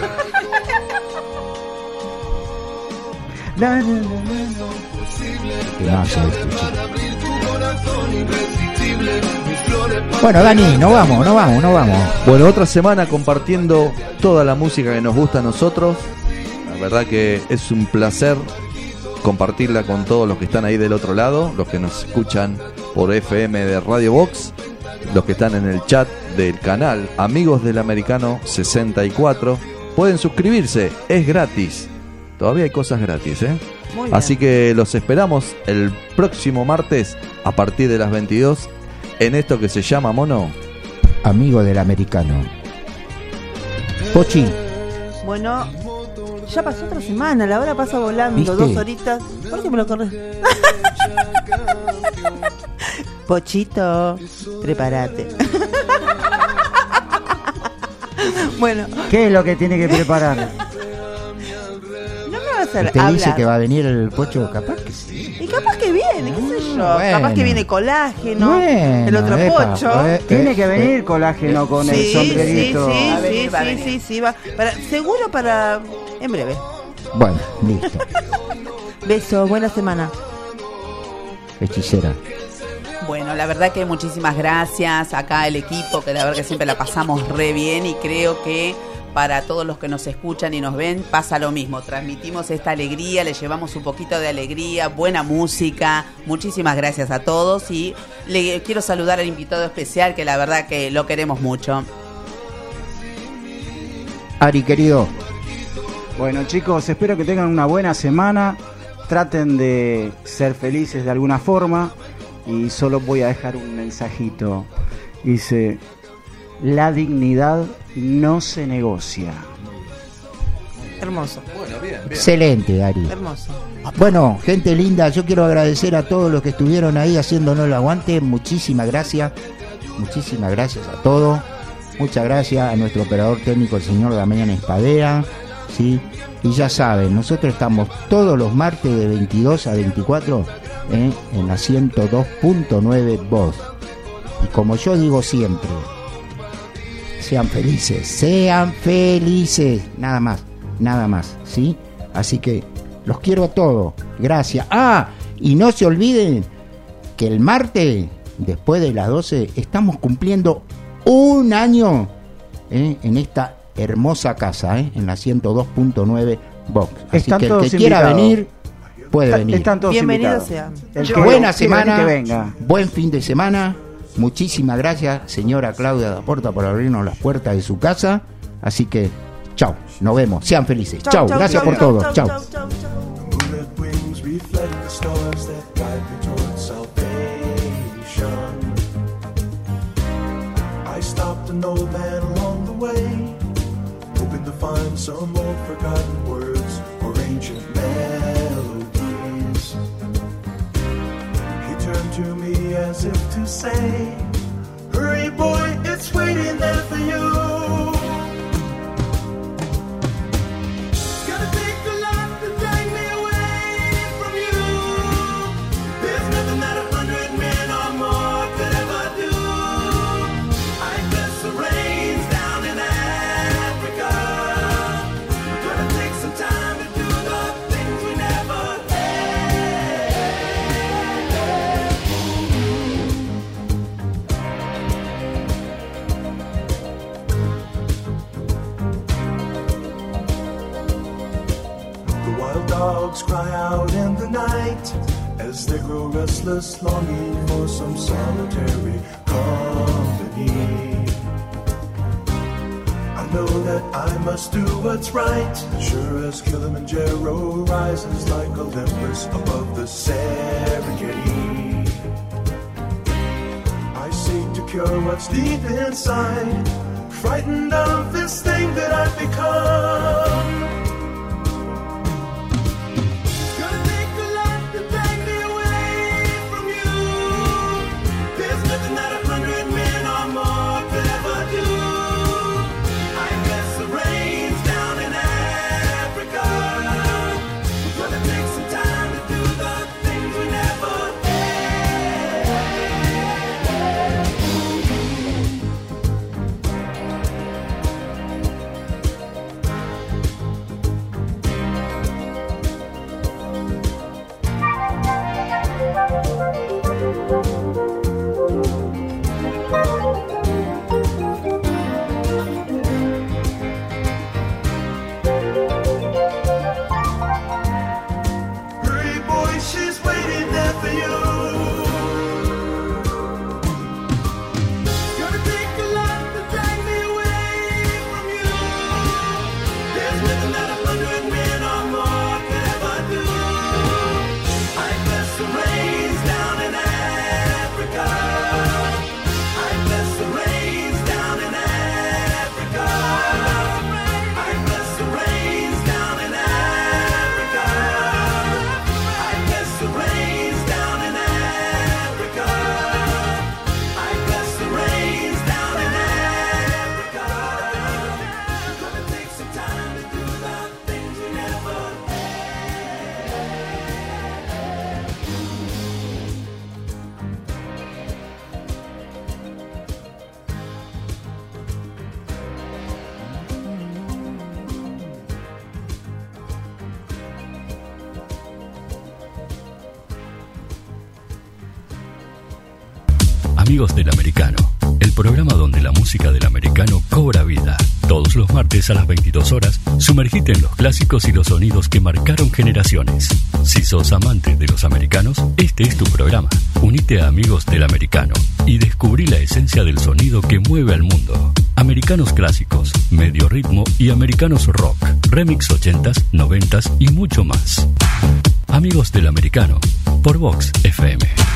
Bueno, Dani, no vamos. Bueno, otra semana compartiendo toda la música que nos gusta a nosotros. La verdad que es un placer compartirla con todos los que están ahí del otro lado, los que nos escuchan por FM de Radio Box, los que están en el chat del canal Amigos del Americano 64. Pueden suscribirse, es gratis. Todavía hay cosas gratis, Así que los esperamos el próximo martes a partir de las 22 en esto que se llama, mono, Amigo del Americano. Pochi. Bueno, ya pasó otra semana, la hora pasa volando. ¿Viste? 2 horitas. ¿Por qué me lo corres? Pochito, prepárate. Bueno. ¿Qué es lo que tiene que preparar? ¿Te dice que va a venir el Pocho? Capaz que sí. Y capaz que viene, qué sé yo. Bueno. Capaz que viene colágeno. Bueno, el otro Pocho. Tiene que venir colágeno con el sombrerito. Sí. Seguro para... En breve. Bueno, listo. Beso, buena semana. Hechicera. Bueno, la verdad que muchísimas gracias acá el equipo, que la verdad que siempre la pasamos re bien y creo que para todos los que nos escuchan y nos ven pasa lo mismo. Transmitimos esta alegría, le llevamos un poquito de alegría, buena música. Muchísimas gracias a todos y le quiero saludar al invitado especial que la verdad que lo queremos mucho. Ari, querido. Bueno, chicos, espero que tengan una buena semana. Traten de ser felices de alguna forma. Y solo voy a dejar un mensajito. Dice: la dignidad no se negocia. Hermoso. Bueno, bien. Excelente, Ari. Hermoso. Bueno, gente linda, yo quiero agradecer a todos los que estuvieron ahí haciéndonos el aguante. Muchísimas gracias. Muchísimas gracias a todos. Muchas gracias a nuestro operador técnico, el señor Damián Espadera. ¿Sí? Y ya saben, nosotros estamos todos los martes de 22 a 24 en la 102.9 Voz. Y como yo digo siempre, sean felices, nada más, ¿sí? Así que los quiero a todos, gracias. Y no se olviden que el martes, después de las 12, estamos cumpliendo un año en esta hermosa casa, en la 102.9 Vox. Así que el que quiera venir, puede venir. Están todos bienvenidos invitados. sean. Buena semana, que venga. Buen fin de semana. Muchísimas gracias, señora Claudia Daporta, por abrirnos las puertas de su casa. Así que, chao, nos vemos, sean felices. Chao, gracias por todo. Chao. to find some old forgotten words or ancient melodies. He turned to me as if to say, hurry boy, it's waiting there for you. It's gonna take a lot to drag me away from you. There's nothing that 100 men or more could ever do. I guess the rain's down in Africa. Gonna take some time to do the things we never dogs cry out in the night as they grow restless, longing for some solitary company. I know that I must do what's right, sure as Kilimanjaro rises like Olympus above the Serengeti. I seek to cure what's deep inside, frightened of this thing that I've become. Amigos del Americano, el programa donde la música del americano cobra vida. Todos los martes a las 22 horas, sumergite en los clásicos y los sonidos que marcaron generaciones. Si sos amante de los americanos, este es tu programa. Unite a Amigos del Americano y descubrí la esencia del sonido que mueve al mundo. Americanos clásicos, medio ritmo y americanos rock, remix 80s, 90s y mucho más. Amigos del Americano, por Vox FM.